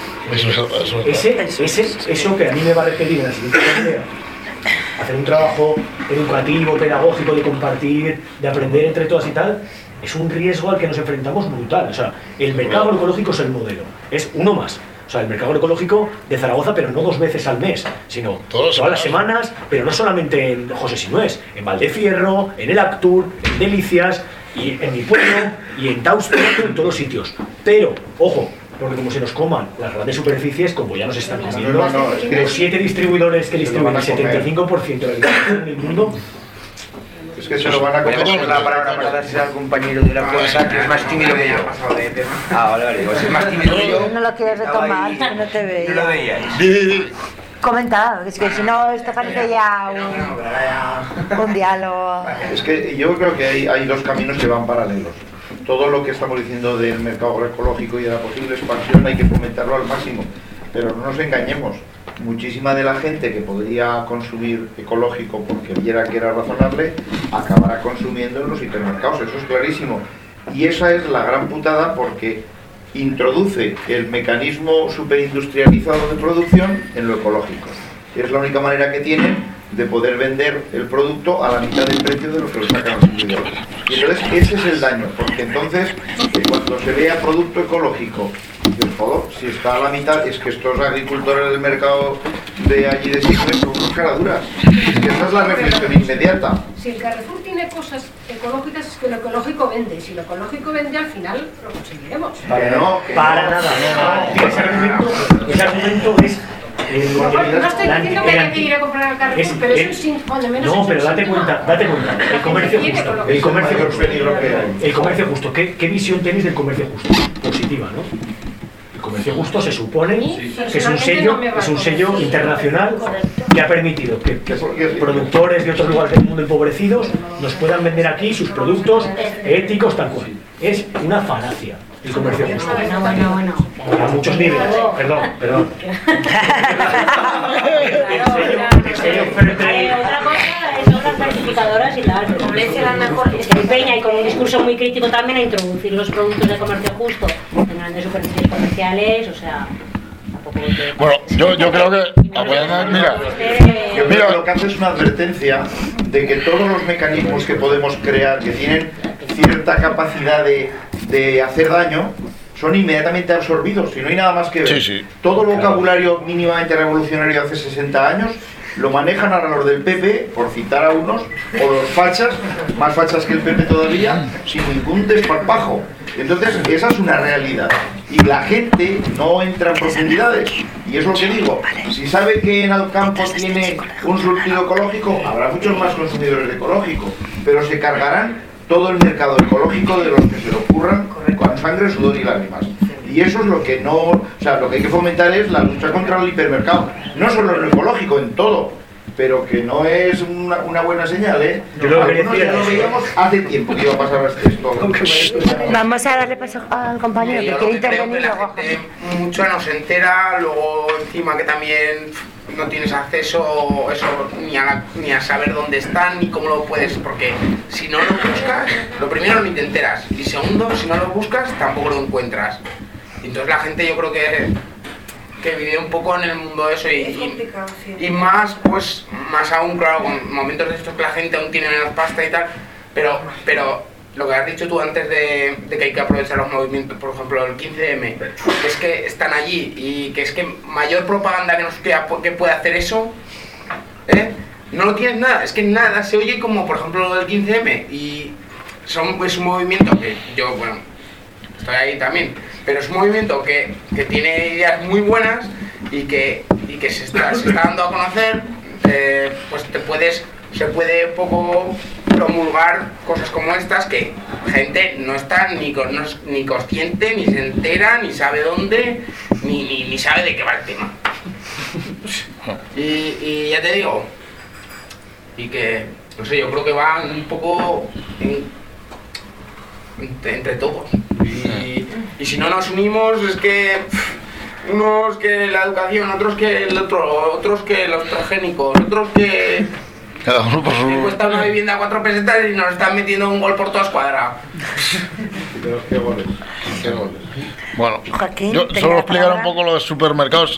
eso que a mí me va a requerir en la siguiente idea, hacer un trabajo educativo, pedagógico, de compartir, de aprender entre todas y tal, es un riesgo al que nos enfrentamos brutal. O sea, el mercado agroecológico es el modelo, es uno más. O sea, el mercado agroecológico de Zaragoza, pero no 2 veces al mes, sino todas las semanas, pero no solamente en José Sinués, en Valdefierro, en el Actur, en Delicias, y en mi pueblo, y en Tauste, en todos los sitios. Pero, ojo, porque como se nos coman las grandes superficies, como ya nos están diciendo, los 7 distribuidores que distribuyen el 75% de la distribución del mundo, es que se lo van a comer. Una palabra para darse al compañero de la fuerza que es más tímido que yo. Vale, digo, si es más tímido que yo. No lo quieres retomar, no te veía. No lo veíais. Comenta, es que si no, esto parece ya un diálogo. Es que yo creo que hay 2 caminos que van paralelos. Todo lo que estamos diciendo del mercado agroecológico y de la posible expansión hay que fomentarlo al máximo, pero no nos engañemos. Muchísima de la gente que podría consumir ecológico porque viera que era razonable, acabará consumiendo en los hipermercados, eso es clarísimo. Y esa es la gran putada porque introduce el mecanismo superindustrializado de producción en lo ecológico. Es la única manera que tienen de poder vender el producto a la mitad del precio de lo que lo sacan los consumidores. Y entonces ese es el daño, porque entonces cuando se vea producto ecológico, pues joder, si está a la mitad, es que estos agricultores del mercado de allí de Sigüenza son unos caraduras. Es que esa es la reflexión inmediata. Si el Carrefour tiene cosas ecológicas, es que lo ecológico vende. Si lo ecológico vende, al final lo conseguiremos. Para nada. Ese argumento es... no estoy diciendo que hay que ir a comprar al Carrefour, pero es un síntoma de menos. No, pero date cuenta, el comercio justo, ¿qué visión tenéis del comercio justo? Positiva, ¿no? El comercio justo se supone que es un sello internacional que ha permitido que productores de otros lugares del mundo empobrecidos nos puedan vender aquí sus productos éticos tal cual. Es una falacia. El comercio justo. Bueno. A muchos niveles. Perdón. El sello Fair Trade. Otra cosa son las certificadoras y tal. Se empeña y con un discurso muy crítico también a introducir los productos de comercio justo en grandes superficies comerciales, o sea. Bueno, yo creo que mira, lo que hace es una advertencia de que todos los mecanismos que podemos crear que tienen cierta capacidad de hacer daño son inmediatamente absorbidos, y no hay nada más que ver. Todo el vocabulario mínimamente revolucionario de hace 60 años lo manejan ahora los del PP, por citar a unos, o los fachas, más fachas que el PP todavía, sin ningún desparpajo. Entonces, esa es una realidad. Y la gente no entra en profundidades. Y es lo que digo, si sabe que en Alcampo tiene un surtido ecológico, habrá muchos más consumidores de ecológico, pero se cargarán todo el mercado ecológico de los que se lo ocurran con sangre, sudor y lágrimas. Y eso es lo que no, o sea, lo que hay que fomentar es la lucha contra el hipermercado. No solo en lo ecológico, en todo. Pero que no es una buena señal, ¿eh? Yo lo que decía lo veíamos hace tiempo que iba a pasar esto. Vamos a darle paso al compañero que quiere intervenir. La gente mucho no se entera, luego encima que también no tienes acceso ni a saber dónde están ni cómo lo puedes, porque si no lo buscas, lo primero ni te enteras, y segundo, si no lo buscas tampoco lo encuentras. Entonces la gente, yo creo que que vive un poco en el mundo de eso y más, pues, más aún, claro, con momentos de estos que la gente aún tiene menos pasta y tal, pero lo que has dicho tú antes de que hay que aprovechar los movimientos, por ejemplo, el 15M, que es que están allí y que es que mayor propaganda que nos queda que puede hacer eso, no lo tienes nada, es que nada se oye como, por ejemplo, lo del 15M y es un movimiento que yo, bueno, estoy ahí también, pero es un movimiento que tiene ideas muy buenas y que se está dando a conocer, pues se puede poco promulgar cosas como estas que gente no está ni consciente, ni se entera, ni sabe dónde, ni sabe de qué va el tema. Y ya te digo, y que, no sé, yo creo que va un poco entre todos. Y si no nos unimos es que unos que la educación, otros que el otro, otros que los transgénicos, otros que cada uno por su... cuesta una vivienda a 4 pesetas y nos están metiendo un gol por toda escuadra. ¿Qué goles? Bueno, Joaquín, yo solo explicar un poco lo de supermercados.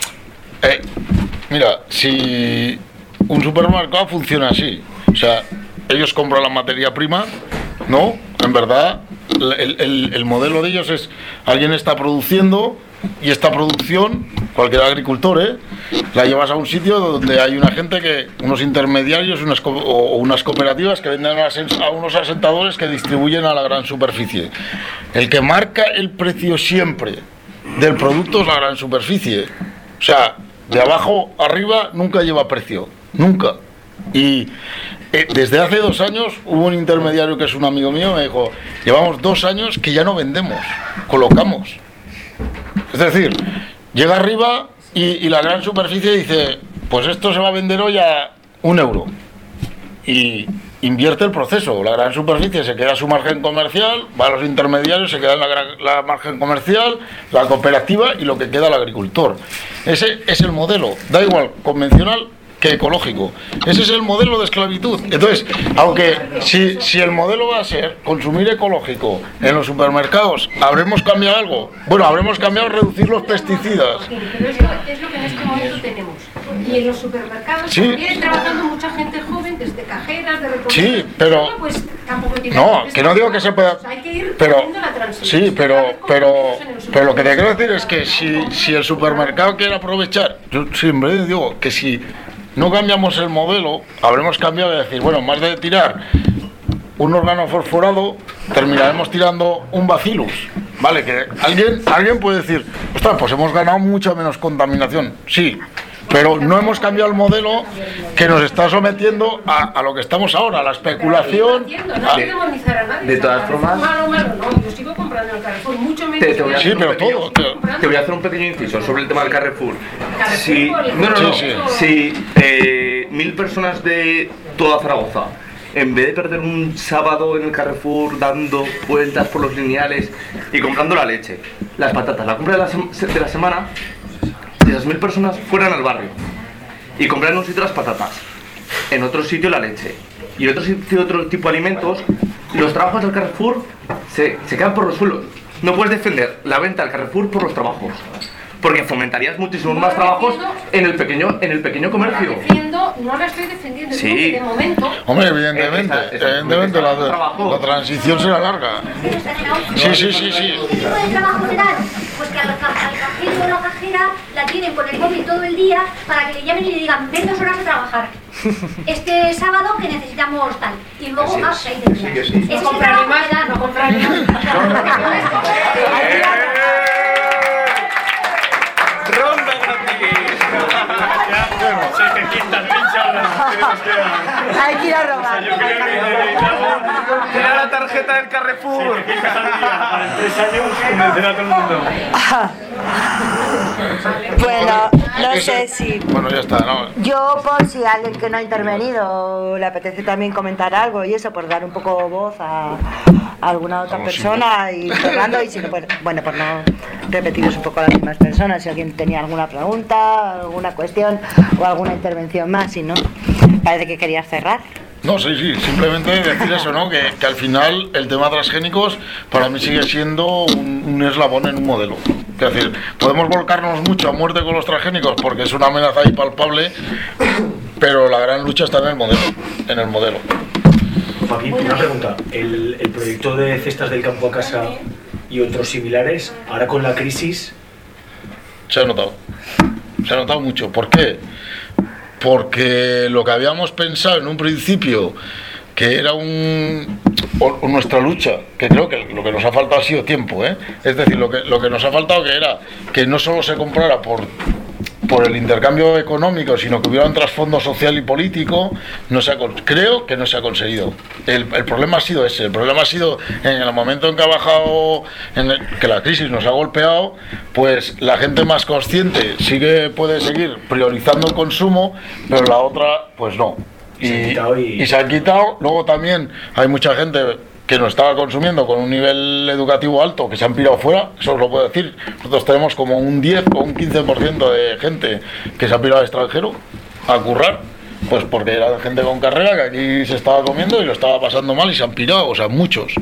Mira, si un supermercado funciona así, o sea, ellos compran la materia prima, ¿no? En verdad, el modelo de ellos es, alguien está produciendo y esta producción, cualquier agricultor, la llevas a un sitio donde hay una gente unos intermediarios o unas cooperativas que venden a unos asentadores que distribuyen a la gran superficie. El que marca el precio siempre del producto es la gran superficie. O sea, de abajo arriba nunca lleva precio, nunca. Y desde hace 2 años hubo un intermediario que es un amigo mío, me dijo, llevamos 2 años que ya no vendemos, colocamos. Es decir, llega arriba y la gran superficie dice, pues esto se va a vender hoy a 1 euro. Y invierte el proceso. La gran superficie se queda su margen comercial, va a los intermediarios, se queda la margen comercial, la cooperativa y lo que queda el agricultor. Ese es el modelo, da igual convencional que ecológico. Ese es el modelo de esclavitud. Entonces, aunque si el modelo va a ser consumir ecológico en los supermercados, ¿habremos cambiado algo? Bueno, habremos cambiado reducir los pesticidas. Pero esto es lo que en este momento tenemos. Y en los supermercados viene trabajando mucha gente joven, desde cajeras, de repartidores. Sí, pero pues, tampoco tiene que no digo que se pueda. Hay que ir pero la transición. sí, pero lo que te quiero decir es que si el supermercado quiere aprovechar, yo siempre digo que si no cambiamos el modelo, habremos cambiado de decir, bueno, más de tirar un órgano fosforado, terminaremos tirando un bacillus, ¿vale? Que alguien puede decir, ostras, pues hemos ganado mucha menos contaminación, sí, pero no hemos cambiado el modelo que nos está sometiendo a lo que estamos ahora, a la especulación. De todas formas, yo sigo comprando en el Carrefour, mucho menos. Te voy a hacer un pequeño inciso sobre el tema del Carrefour. Si 1000 personas de toda Zaragoza, en vez de perder un sábado en el Carrefour dando vueltas por los lineales y comprando la leche, las patatas, la compra de la semana, si esas 1000 personas fueran al barrio y compraran en un sitio las patatas, en otro sitro la leche y en otro sitio otro tipo de alimentos, los trabajos del Carrefour se quedan por los suelos. No puedes defender la venta del Carrefour por los trabajos, porque fomentarías muchísimos más trabajos en el pequeño comercio. No la estoy defendiendo, sí. De momento. Hombre, evidentemente la transición será larga. Sí. ¿Qué tipo de trabajo te dan? Pues que al cajero o la cajera la tienen con el móvil todo el día para que le llamen y le digan, ven 2 horas a trabajar. Este sábado que necesitamos tal. Y luego más ahí de días. No compraré más, no compraré más. ¡Ronda gratis! Hay que ir a robar. Mira la tarjeta del Carrefour. Bueno, no sé si... Bueno, ya está, ¿no? Yo, por si alguien que no ha intervenido le apetece también comentar algo y eso, por dar un poco voz a alguna otra persona y Fernando, y si no, pues, bueno, por no repetiros un poco a las mismas personas, si alguien tenía alguna pregunta, alguna cuestión o alguna intervención más, si no, parece que querías cerrar. No, sí, simplemente decir eso, ¿no? Que al final el tema transgénicos para mí sigue siendo un eslabón en un modelo. Es decir, podemos volcarnos mucho a muerte con los transgénicos porque es una amenaza ahí palpable, pero la gran lucha está en el modelo. Joaquín, una pregunta. El proyecto de cestas del campo a casa y otros similares, ahora con la crisis... Se ha notado mucho. ¿Por qué? Porque lo que habíamos pensado en un principio, que era nuestra lucha, que creo que lo que nos ha faltado ha sido tiempo, ¿eh? Es decir, lo que nos ha faltado que era que no solo se comprara por el intercambio económico, sino que hubiera un trasfondo social y político, creo que no se ha conseguido. El problema ha sido ese. El problema ha sido en el momento en que ha bajado, que la crisis nos ha golpeado, pues la gente más consciente puede seguir priorizando el consumo, pero la otra, pues no. Y se han quitado. Luego también hay mucha gente que no estaba consumiendo con un nivel educativo alto, que se han pirado fuera, eso os lo puedo decir. Nosotros tenemos como un 10 o un 15% de gente que se ha pirado al extranjero a currar, pues porque era gente con carrera que aquí se estaba comiendo y lo estaba pasando mal y se han pirado, o sea, muchos.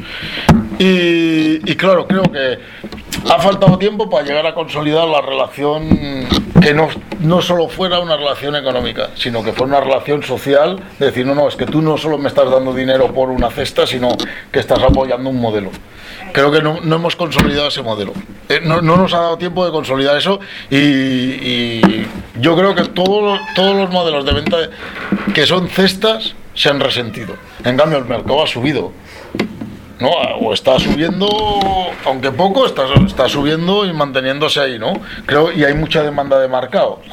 Y claro, creo que ha faltado tiempo para llegar a consolidar la relación, que no solo fuera una relación económica, sino que fuera una relación social, de decir, no, es que tú no solo me estás dando dinero por una cesta, sino que estás apoyando un modelo. Creo que no hemos consolidado ese modelo. No nos ha dado tiempo de consolidar eso y yo creo que todos los modelos de venta que son cestas se han resentido. En cambio, el mercado ha subido. ¿No? O está subiendo, aunque poco, está subiendo y manteniéndose ahí, ¿no? Creo, y hay mucha demanda de mercado.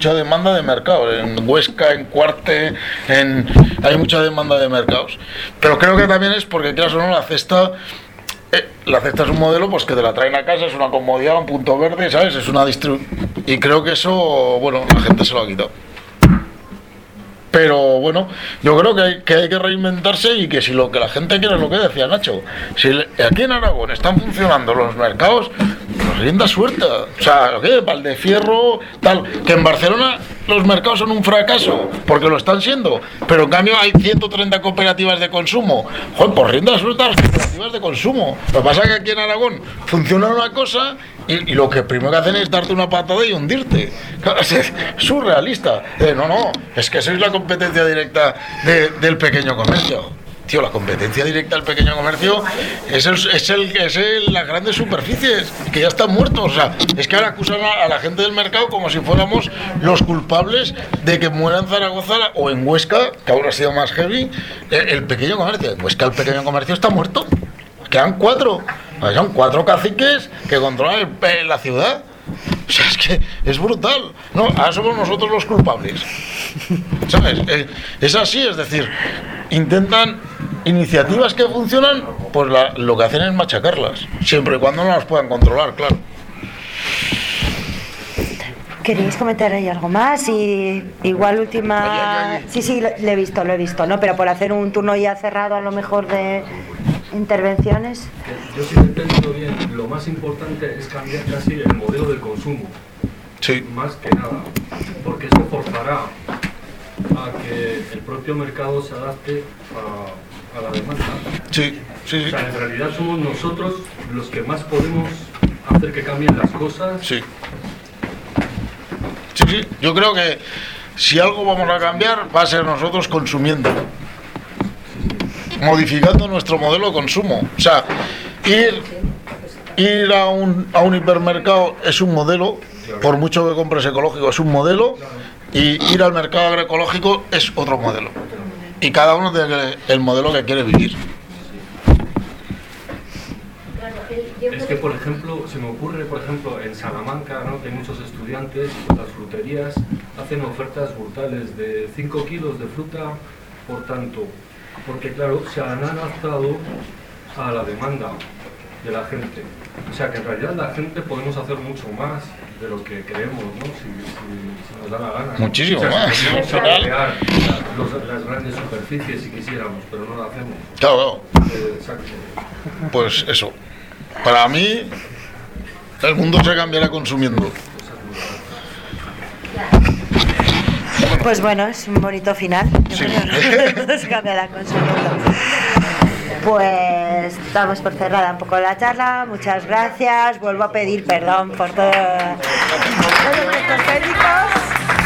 En Huesca, en Cuarte, hay mucha demanda de mercados. Pero creo que también es porque, quieras o no, la cesta es un modelo pues que te la traen a casa, es una comodidad, un punto verde, ¿sabes? Es una y creo que eso, bueno, la gente se lo ha quitado. Pero bueno, yo creo que hay que reinventarse y que si lo que la gente quiere es lo que decía Nacho, si aquí en Aragón están funcionando los mercados, pues rienda suelta. O sea, lo que Valdefierro, tal, que en Barcelona los mercados son un fracaso, porque lo están siendo, pero en cambio hay 130 cooperativas de consumo. Joder, pues rienda suelta las cooperativas de consumo. Lo que pasa es que aquí en Aragón funciona una cosa y lo que primero que hacen es darte una patada y hundirte. Es surrealista. No, es que sois la competencia directa del pequeño comercio. Tío, la competencia directa del pequeño comercio es las grandes superficies, que ya están muertos. O sea, es que ahora acusan a la gente del mercado como si fuéramos los culpables de que muera en Zaragoza o en Huesca, que aún ha sido más heavy, el pequeño comercio. En Huesca el pequeño comercio está muerto. Quedan 4. Son 4 caciques que controlan la ciudad. O sea, es que es brutal. No, ahora somos nosotros los culpables. ¿Sabes? Es así, es decir, intentan iniciativas que funcionan, pues lo que hacen es machacarlas, siempre y cuando no las puedan controlar, claro. ¿Queréis comentar ahí algo más? Y igual última... Sí, lo he visto, ¿no? Pero por hacer un turno ya cerrado a lo mejor de intervenciones. Yo si he entendido bien, lo más importante es cambiar casi el modelo del consumo. Sí. Más que nada. Porque eso forzará a que el propio mercado se adapte a la demanda. Sí. O sea, en realidad somos nosotros los que más podemos hacer que cambien las cosas. Sí. Yo creo que si algo vamos a cambiar va a ser nosotros consumiendo, modificando nuestro modelo de consumo. O sea, ir a un hipermercado es un modelo, por mucho que compres ecológico es un modelo, y ir al mercado agroecológico es otro modelo. Y cada uno tiene el modelo que quiere vivir. Es que, por ejemplo, se me ocurre, en Salamanca, ¿no?, que hay muchos estudiantes, las fruterías hacen ofertas brutales de 5 kilos de fruta por tanto, porque claro, se han adaptado a la demanda de la gente. O sea que en realidad la gente podemos hacer mucho más de lo que creemos, ¿no? Si nos da la gana. Muchísimo más. Podemos crear las grandes superficies si quisiéramos, pero no lo hacemos. Claro. Exacto. Pues eso. Para mí, el mundo se cambiará consumiendo. Pues bueno, es un bonito final. Sí. El mundo se cambiará consumiendo. Pues damos por cerrada un poco la charla. Muchas gracias. Vuelvo a pedir perdón por todos los técnicos.